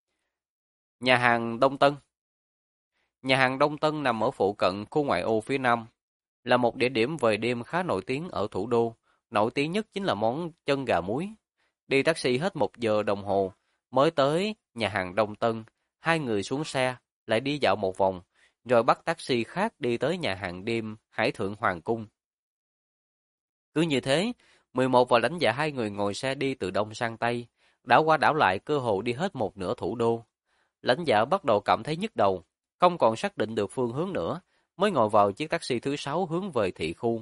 Nhà hàng Đông Tân. Nhà hàng Đông Tân nằm ở phụ cận khu ngoại ô phía Nam, là một địa điểm về đêm khá nổi tiếng ở thủ đô. Nổi tiếng nhất chính là món chân gà muối. Đi taxi hết 1 giờ đồng hồ, mới tới nhà hàng Đông Tân. Hai người xuống xe, lại đi dạo một vòng, rồi bắt taxi khác đi tới nhà hàng đêm Hải Thượng Hoàng Cung. Cứ như thế, 11 và lãnh dạ hai người ngồi xe đi từ đông sang tây, đảo qua đảo lại cơ hồ đi hết một nửa thủ đô. Lãnh dạ bắt đầu cảm thấy nhức đầu, không còn xác định được phương hướng nữa, mới ngồi vào chiếc taxi thứ 6 hướng về thị khu.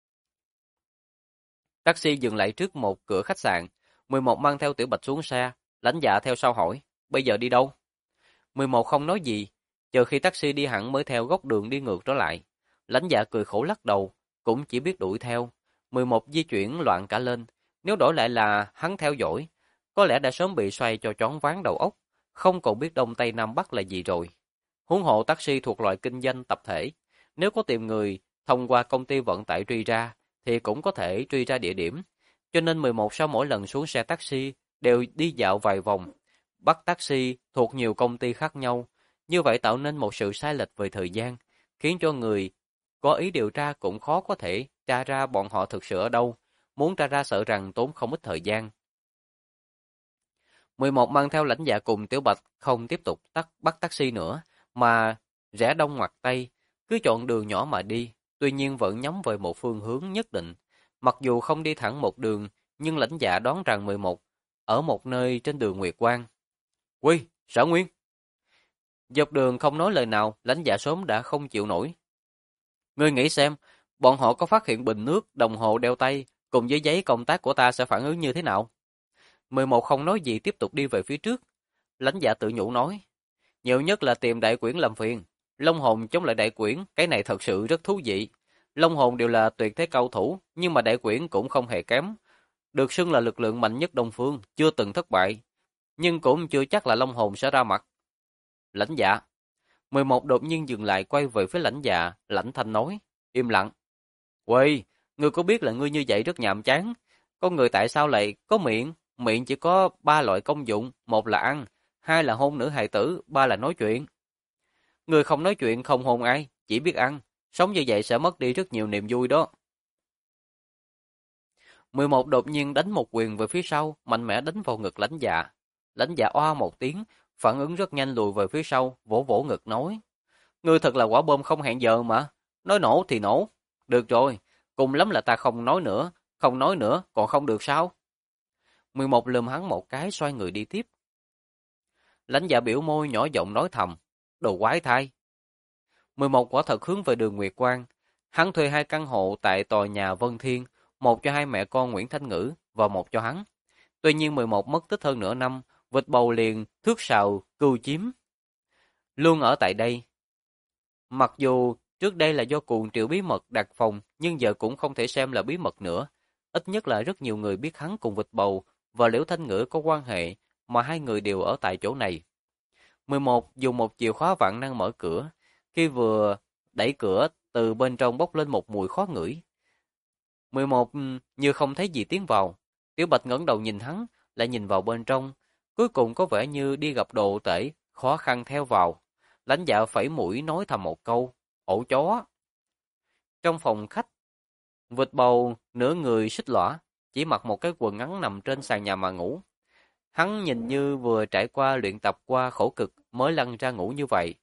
Taxi dừng lại trước một cửa khách sạn, 11 mang theo Tiểu Bạch xuống xe, lãnh dạ theo sau hỏi, bây giờ đi đâu? 11 không nói gì, chờ khi taxi đi hẳn mới theo góc đường đi ngược trở lại. Lãnh dạ cười khổ lắc đầu, cũng chỉ biết đuổi theo. 11 di chuyển loạn cả lên, nếu đổi lại là hắn theo dõi, có lẽ đã sớm bị xoay cho choáng váng đầu óc, không còn biết Đông Tây Nam Bắc là gì rồi. Huống hộ taxi thuộc loại kinh doanh tập thể, nếu có tìm người thông qua công ty vận tải truy ra, thì cũng có thể truy ra địa điểm. Cho nên 11 sau mỗi lần xuống xe taxi đều đi dạo vài vòng, bắt taxi thuộc nhiều công ty khác nhau, như vậy tạo nên một sự sai lệch về thời gian, khiến cho người có ý điều tra cũng khó có thể tra ra bọn họ thực sự ở đâu, muốn tra ra sợ rằng tốn không ít thời gian. 11 mang theo lãnh dạ cùng Tiểu Bạch không tiếp tục bắt taxi nữa, mà rẽ đông ngoặt tây, cứ chọn đường nhỏ mà đi, tuy nhiên vẫn nhắm về một phương hướng nhất định. Mặc dù không đi thẳng một đường, nhưng lãnh dạ đoán rằng 11 ở một nơi trên đường Nguyệt Quang. Quy, Sở Nguyên! Dọc đường không nói lời nào, lãnh dạ sớm đã không chịu nổi. Ngươi nghĩ xem, bọn họ có phát hiện bình nước, đồng hồ đeo tay, cùng với giấy công tác của ta sẽ phản ứng như thế nào? 11 không nói gì tiếp tục đi về phía trước. Lãnh dạ tự nhủ nói, nhiều nhất là tìm đại quyển làm phiền. Long hồn chống lại đại quyển, cái này thật sự rất thú vị. Long hồn đều là tuyệt thế cao thủ, nhưng mà đại quyển cũng không hề kém. Được xưng là lực lượng mạnh nhất Đông Phương, chưa từng thất bại. Nhưng cũng chưa chắc là Long hồn sẽ ra mặt. Lãnh dạ. 11 đột nhiên dừng lại quay về phía lãnh dạ, lãnh thanh nói, im lặng. Quầy, ngươi có biết là ngươi như vậy rất nhàm chán. Con người tại sao lại có miệng? Miệng chỉ có 3 loại công dụng, một là ăn, hai là hôn nữ hài tử, ba là nói chuyện. Ngươi không nói chuyện không hôn ai, chỉ biết ăn. Sống như vậy sẽ mất đi rất nhiều niềm vui đó. 11 đột nhiên đánh một quyền về phía sau, mạnh mẽ đánh vào ngực Lãnh Dạ. Lãnh Dạ oa một tiếng, phản ứng rất nhanh lùi về phía sau, vỗ vỗ ngực nói: "Ngươi thật là quả bom không hẹn giờ mà, nói nổ thì nổ. Được rồi, cùng lắm là ta không nói nữa, còn không được sao?" 11 lườm hắn một cái xoay người đi tiếp. Lãnh Dạ biểu môi nhỏ giọng nói thầm: "Đồ quái thai." 11 quả thật hướng về đường Nguyệt Quang. Hắn thuê 2 căn hộ tại tòa nhà Vân Thiên, một cho hai mẹ con Nguyễn Thanh Ngữ và một cho hắn. Tuy nhiên 11 mất tích hơn nửa năm, vịt bầu liền thước sào cưu chiếm. Luôn ở tại đây. Mặc dù trước đây là do cuồng triệu bí mật đặt phòng, nhưng giờ cũng không thể xem là bí mật nữa. Ít nhất là rất nhiều người biết hắn cùng vịt bầu và Liễu Thanh Ngữ có quan hệ, mà hai người đều ở tại chỗ này. 11 dùng một chìa khóa vạn năng mở cửa. Khi vừa đẩy cửa, từ bên trong bốc lên một mùi khó ngửi. 11 như không thấy gì tiến vào. Tiểu Bạch ngẩng đầu nhìn hắn, lại nhìn vào bên trong. Cuối cùng có vẻ như đi gặp đồ tể, khó khăn theo vào. Lãnh Dạ phẩy mũi nói thầm một câu: "Ổ chó." Trong phòng khách, vịt bầu nửa người xích lõa, chỉ mặc một cái quần ngắn nằm trên sàn nhà mà ngủ. Hắn nhìn như vừa trải qua luyện tập qua khổ cực mới lăn ra ngủ như vậy.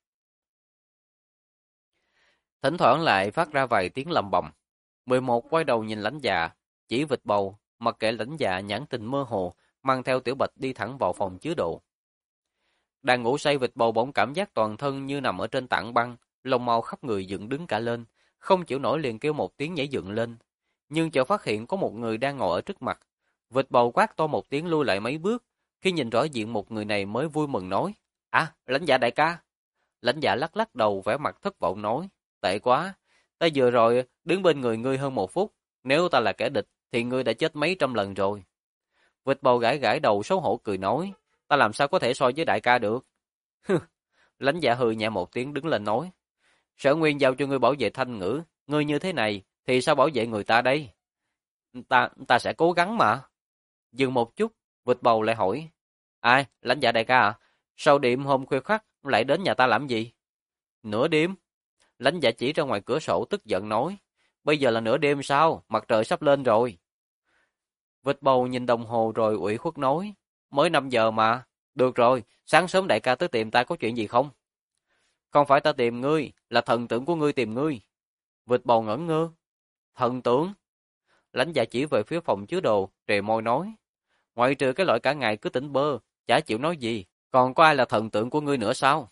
Thỉnh thoảng lại phát ra vài tiếng lầm bầm. 11 quay đầu nhìn Lãnh Dạ, chỉ vịt bầu, mặc kệ Lãnh Dạ nhãn tình mơ hồ, mang theo Tiểu Bạch đi thẳng vào phòng chứa đồ. Đang ngủ say vịt bầu bỗng cảm giác toàn thân như nằm ở trên tảng băng, lông mao khắp người dựng đứng cả lên, không chịu nổi liền kêu một tiếng nhảy dựng lên. Nhưng chợt phát hiện có một người đang ngồi ở trước mặt. Vịt bầu quát to một tiếng lui lại mấy bước, khi nhìn rõ diện một người này mới vui mừng nói: "À, Lãnh Dạ đại ca." Lãnh Dạ lắc lắc đầu vẻ mặt thất vọng nói: "Tệ quá, ta vừa rồi đứng bên người ngươi hơn 1 phút, nếu ta là kẻ địch thì ngươi đã chết mấy trăm lần rồi." Vịt bầu gãi gãi đầu xấu hổ cười nói: "Ta làm sao có thể so với đại ca được?" Lãnh Dạ hừ nhẹ một tiếng đứng lên nói: "Sở Nguyên giao cho ngươi bảo vệ Thanh Ngữ, ngươi như thế này thì sao bảo vệ người ta đây?" Ta sẽ cố gắng mà." Dừng một chút, vịt bầu lại hỏi: "Ai, Lãnh Dạ đại ca à? Sau đêm hôm khuya khoắt lại đến nhà ta làm gì?" "Nửa đêm?" Lãnh Dạ chỉ ra ngoài cửa sổ tức giận nói: "Bây giờ là nửa đêm sao? Mặt trời sắp lên rồi." Vịt bầu nhìn đồng hồ rồi ủy khuất nói: "Mới 5 giờ mà." "Được rồi, sáng sớm đại ca tới tìm ta có chuyện gì không?" "Không phải ta tìm ngươi, là thần tượng của ngươi tìm ngươi." Vịt bầu ngẩn ngơ. "Thần tượng?" Lãnh Dạ chỉ về phía phòng chứa đồ, trề môi nói: "Ngoại trừ cái loại cả ngày cứ tỉnh bơ, chả chịu nói gì, còn có ai là thần tượng của ngươi nữa sao?"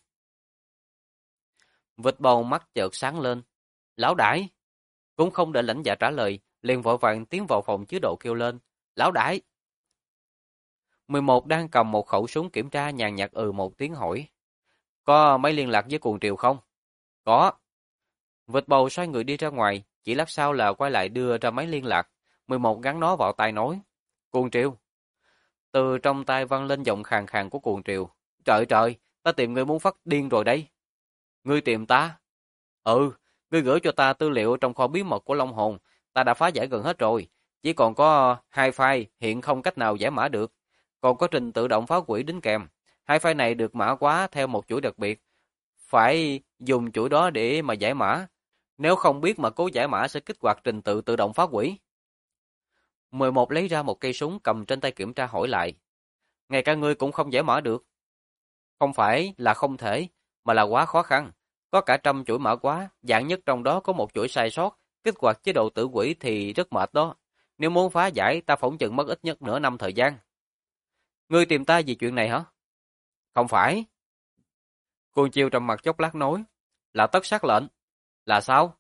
Vịt bầu mắt chợt sáng lên. "Lão đại!" Cũng không đợi Lãnh Dạ trả lời, liền vội vàng tiến vào phòng chứa đồ kêu lên: "Lão đại!" 11 đang cầm một khẩu súng kiểm tra nhàn nhạt một tiếng hỏi: "Có máy liên lạc với Cuồng Triều không?" "Có." Vịt bầu xoay người đi ra ngoài, chỉ lát sau là quay lại đưa ra máy liên lạc. 11 gắn nó vào tai nói: "Cuồng Triều." Từ trong tai vang lên giọng khàn khàn của Cuồng Triều: "Trời trời, ta tìm ngươi muốn phát điên rồi đây." "Ngươi tìm ta?" "Ừ, ngươi gửi cho ta tư liệu trong kho bí mật của Long Hồn, ta đã phá giải gần hết rồi, chỉ còn có 2 file hiện không cách nào giải mã được, còn có trình tự động phá hủy đính kèm. 2 file này được mã hóa theo một chuỗi đặc biệt, phải dùng chuỗi đó để mà giải mã. Nếu không biết mà cố giải mã sẽ kích hoạt trình tự tự động phá hủy." 11 lấy ra một cây súng cầm trên tay kiểm tra hỏi lại: "Ngay cả ngươi cũng không giải mã được?" "Không phải là không thể, mà là quá khó khăn. Có cả trăm chuỗi mã hóa, dạng nhất trong đó có một chuỗi sai sót, kích hoạt chế độ tử quỷ thì rất mệt đó. Nếu muốn phá giải, ta phỏng chừng mất ít nhất nửa năm thời gian." "Ngươi tìm ta vì chuyện này hả?" "Không phải." Cuồng Chiêu trầm mặt chốc lát nói: "Là tất sát lệnh." "Là sao?"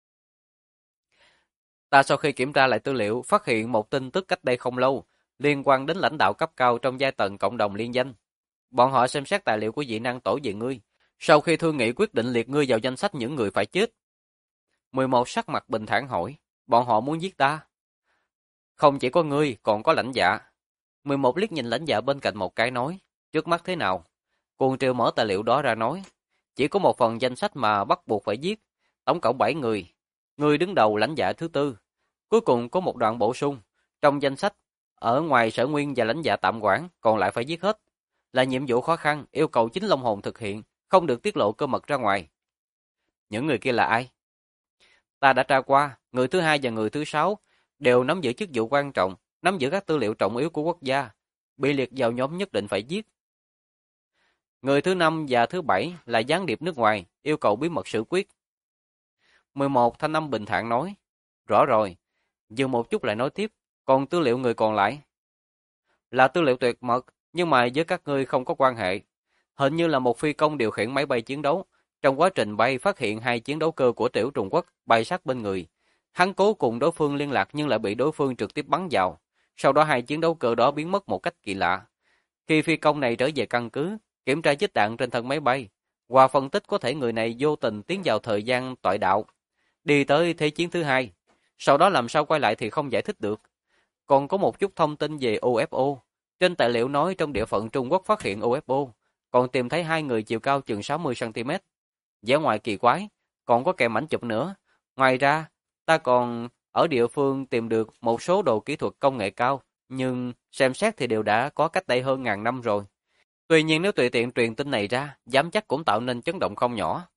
"Ta sau khi kiểm tra lại tư liệu, phát hiện một tin tức cách đây không lâu, liên quan đến lãnh đạo cấp cao trong giai tầng cộng đồng liên danh. Bọn họ xem xét tài liệu của dị năng tổ về ngươi, sau khi thương nghị quyết định liệt ngươi vào danh sách những người phải chết." 11 sắc mặt bình thản hỏi: "Bọn họ muốn giết ta?" "Không chỉ có ngươi, còn có Lãnh Dạ." 11 liếc nhìn Lãnh Dạ bên cạnh một cái nói: "Trước mắt thế nào?" Cuồng Triều mở tài liệu đó ra nói: "Chỉ có một phần danh sách mà bắt buộc phải giết, tổng cộng 7 người. Ngươi đứng đầu Lãnh Dạ thứ tư. Cuối cùng có một đoạn bổ sung, trong danh sách, ở ngoài Sở Nguyên và Lãnh Dạ tạm quản, còn lại phải giết hết. Là nhiệm vụ khó khăn, yêu cầu chính Long Hồn thực hiện, không được tiết lộ cơ mật ra ngoài." "Những người kia là ai?" Ta đã tra qua, người thứ hai và người thứ sáu đều nắm giữ chức vụ quan trọng, nắm giữ các tư liệu trọng yếu của quốc gia, bị liệt vào nhóm nhất định phải giết. Người thứ năm và thứ bảy là gián điệp nước ngoài, yêu cầu bí mật xử quyết. 11 thanh âm bình thản nói. Rõ rồi. Dừng một chút lại nói tiếp. Còn tư liệu người còn lại? Là tư liệu tuyệt mật, nhưng mà với các ngươi không có quan hệ. Hình như là một phi công điều khiển máy bay chiến đấu. Trong quá trình bay phát hiện hai chiến đấu cơ của tiểu Trung Quốc bay sát bên người. Hắn cố cùng đối phương liên lạc nhưng lại bị đối phương trực tiếp bắn vào. Sau đó hai chiến đấu cơ đó biến mất một cách kỳ lạ. Khi phi công này trở về căn cứ, kiểm tra chích đạn trên thân máy bay, qua phân tích có thể người này vô tình tiến vào thời gian tọa đạo, đi tới Thế chiến thứ hai. Sau đó làm sao quay lại thì không giải thích được. Còn có một chút thông tin về UFO. Trên tài liệu nói trong địa phận Trung Quốc phát hiện UFO, còn tìm thấy hai người chiều cao chừng 60 cm. Vẻ ngoài kỳ quái, còn có kèm ảnh chụp nữa. Ngoài ra, ta còn ở địa phương tìm được một số đồ kỹ thuật công nghệ cao, nhưng xem xét thì đều đã có cách đây hơn ngàn năm rồi. Tuy nhiên nếu tùy tiện truyền tin này ra, dám chắc cũng tạo nên chấn động không nhỏ.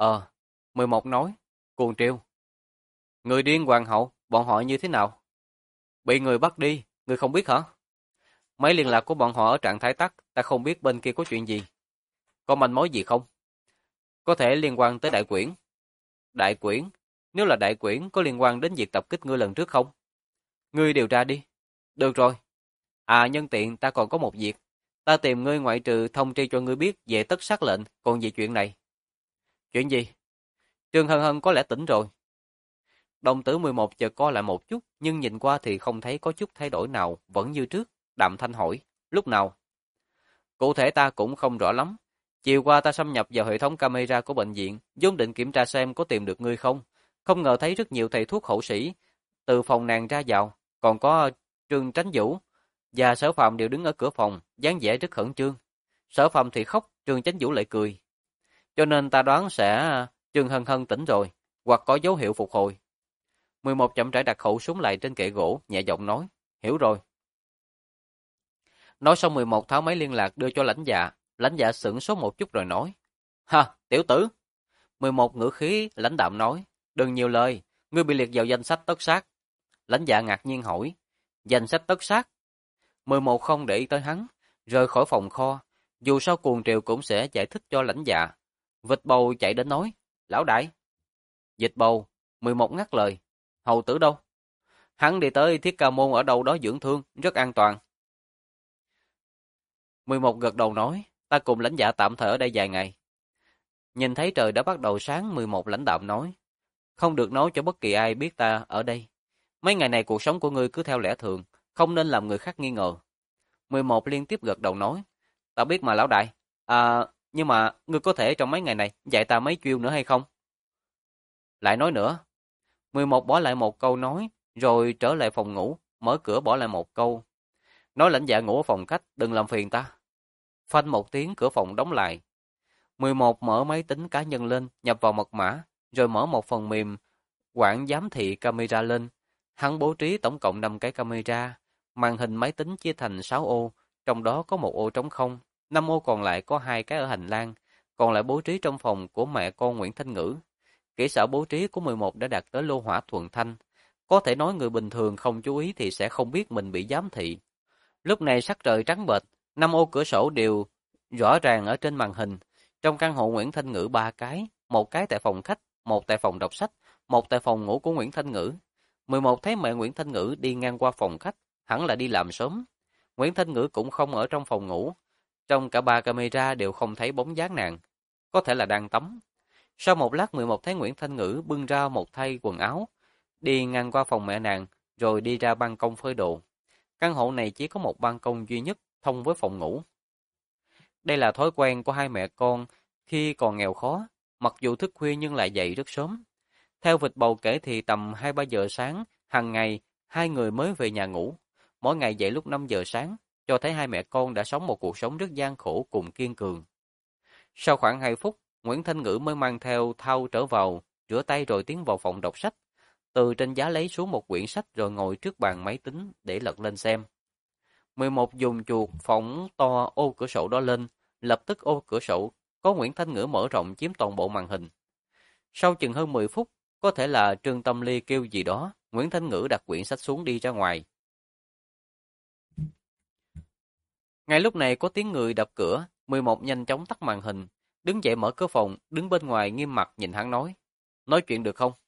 11 nói, cuồng triều. Người điên hoàng hậu, bọn họ như thế nào? Bị người bắt đi, người không biết hả? Mấy liên lạc của bọn họ ở trạng thái tắt, ta không biết bên kia có chuyện gì. Có manh mối gì không? Có thể liên quan tới đại quyển. Đại quyển? Nếu là đại quyển, có liên quan đến việc tập kích ngươi lần trước không? Ngươi điều tra đi. Được rồi. Nhân tiện ta còn có một việc. Ta tìm ngươi ngoại trừ thông tri cho ngươi biết về tất sát lệnh, còn về chuyện này. Chuyện gì? Trương Hân Hân có lẽ tỉnh rồi. Đồng tử 11 chợt co lại một chút, nhưng nhìn qua thì không thấy có chút thay đổi nào, vẫn như trước. Đạm Thanh hỏi, lúc nào? Cụ thể ta cũng không rõ lắm. Chiều qua ta xâm nhập vào hệ thống camera của bệnh viện, vốn định kiểm tra xem có tìm được ngươi không. Không ngờ thấy rất nhiều thầy thuốc hậu sĩ từ phòng nàng ra vào, còn có Trương Tránh Vũ và Sở Phạm đều đứng ở cửa phòng, dáng vẻ rất khẩn trương. Sở Phạm thì khóc, Trương Chánh Vũ lại cười. Cho nên ta đoán sẽ Trương Hân Hân tỉnh rồi, hoặc có dấu hiệu phục hồi. 11 chậm rãi đặt khẩu súng lại trên kệ gỗ, nhẹ giọng nói, hiểu rồi. Nói xong 11 tháo máy liên lạc đưa cho lãnh dạ sững sốt một chút rồi nói. Ha, tiểu tử. 11 ngữ khí lãnh đạm nói, đừng nhiều lời, ngươi bị liệt vào danh sách tất sát. Lãnh dạ ngạc nhiên hỏi, danh sách tất sát? 11 không để ý tới hắn, rời khỏi phòng kho, dù sao cuồng triều cũng sẽ giải thích cho lãnh dạ. Vịt bầu chạy đến nói, lão đại. Dịch bầu, 11 ngắt lời, hầu tử đâu? Hắn đi tới Thiết Ca Môn ở đâu đó dưỡng thương, rất an toàn. 11 gật đầu nói, ta cùng lãnh dạ tạm thời ở đây vài ngày. Nhìn thấy trời đã bắt đầu sáng, 11 lãnh đạm nói, không được nói cho bất kỳ ai biết ta ở đây. Mấy ngày này cuộc sống của ngươi cứ theo lẽ thường, không nên làm người khác nghi ngờ. 11 liên tiếp gật đầu nói, ta biết mà lão đại, nhưng mà ngươi có thể trong mấy ngày này dạy ta mấy chiêu nữa hay không? Lại nói nữa. 11 bỏ lại một câu nói, rồi trở lại phòng ngủ, mở cửa bỏ lại một câu. Nói lãnh dạ ngủ ở phòng khách, đừng làm phiền ta. Phanh một tiếng cửa phòng đóng lại. 11 mở máy tính cá nhân lên, nhập vào mật mã, rồi mở một phần mềm quản giám thị camera lên. Hắn bố trí tổng cộng 5 cái camera, màn hình máy tính chia thành 6 ô, trong đó có một ô trống không, 5 ô còn lại có 2 cái ở hành lang, còn lại bố trí trong phòng của mẹ con Nguyễn Thanh Ngữ. Kỹ xảo bố trí của 11 đã đạt tới lô hỏa thuần thanh. Có thể nói người bình thường không chú ý thì sẽ không biết mình bị giám thị. Lúc này sắc trời trắng bệch, 5 ô cửa sổ đều rõ ràng ở trên màn hình. Trong căn hộ Nguyễn Thanh Ngữ 3 cái, một cái tại phòng khách, một tại phòng đọc sách, một tại phòng ngủ của Nguyễn Thanh Ngữ. 11 thấy mẹ Nguyễn Thanh Ngữ đi ngang qua phòng khách, hẳn là đi làm sớm. Nguyễn Thanh Ngữ cũng không ở trong phòng ngủ. Trong cả 3 camera đều không thấy bóng dáng nàng. Có thể là đang tắm. Sau một lát 11 thấy Nguyễn Thanh Ngữ bưng ra một thay quần áo, đi ngang qua phòng mẹ nàng, rồi đi ra ban công phơi đồ. Căn hộ này chỉ có một ban công duy nhất thông với phòng ngủ. Đây là thói quen của hai mẹ con khi còn nghèo khó, mặc dù thức khuya nhưng lại dậy rất sớm. Theo vịt bầu kể thì tầm 2-3 giờ sáng, hàng ngày hai người mới về nhà ngủ. Mỗi ngày dậy lúc 5 giờ sáng, cho thấy hai mẹ con đã sống một cuộc sống rất gian khổ cùng kiên cường. Sau khoảng 2 phút, Nguyễn Thanh Ngữ mới mang theo thau trở vào, rửa tay rồi tiến vào phòng đọc sách. Từ trên giá lấy xuống một quyển sách rồi ngồi trước bàn máy tính để lật lên xem. 11 dùng chuột phóng to ô cửa sổ đó lên, lập tức ô cửa sổ có Nguyễn Thanh Ngữ mở rộng chiếm toàn bộ màn hình. Sau chừng hơn 10 phút, Có thể là Trương Tâm Ly kêu gì đó, Nguyễn Thanh Ngữ đặt quyển sách xuống đi ra ngoài. Ngay lúc này có tiếng người đập cửa, 11 nhanh chóng tắt màn hình, đứng dậy mở cửa phòng, đứng bên ngoài nghiêm mặt nhìn hắn nói chuyện được không?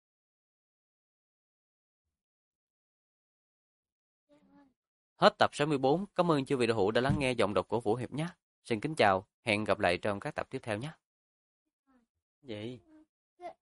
Hết tập 64, cảm ơn chư vị đạo hữu đã lắng nghe giọng đọc của Vũ Hiệp nhé. Xin kính chào, hẹn gặp lại trong các tập tiếp theo nhé. Vậy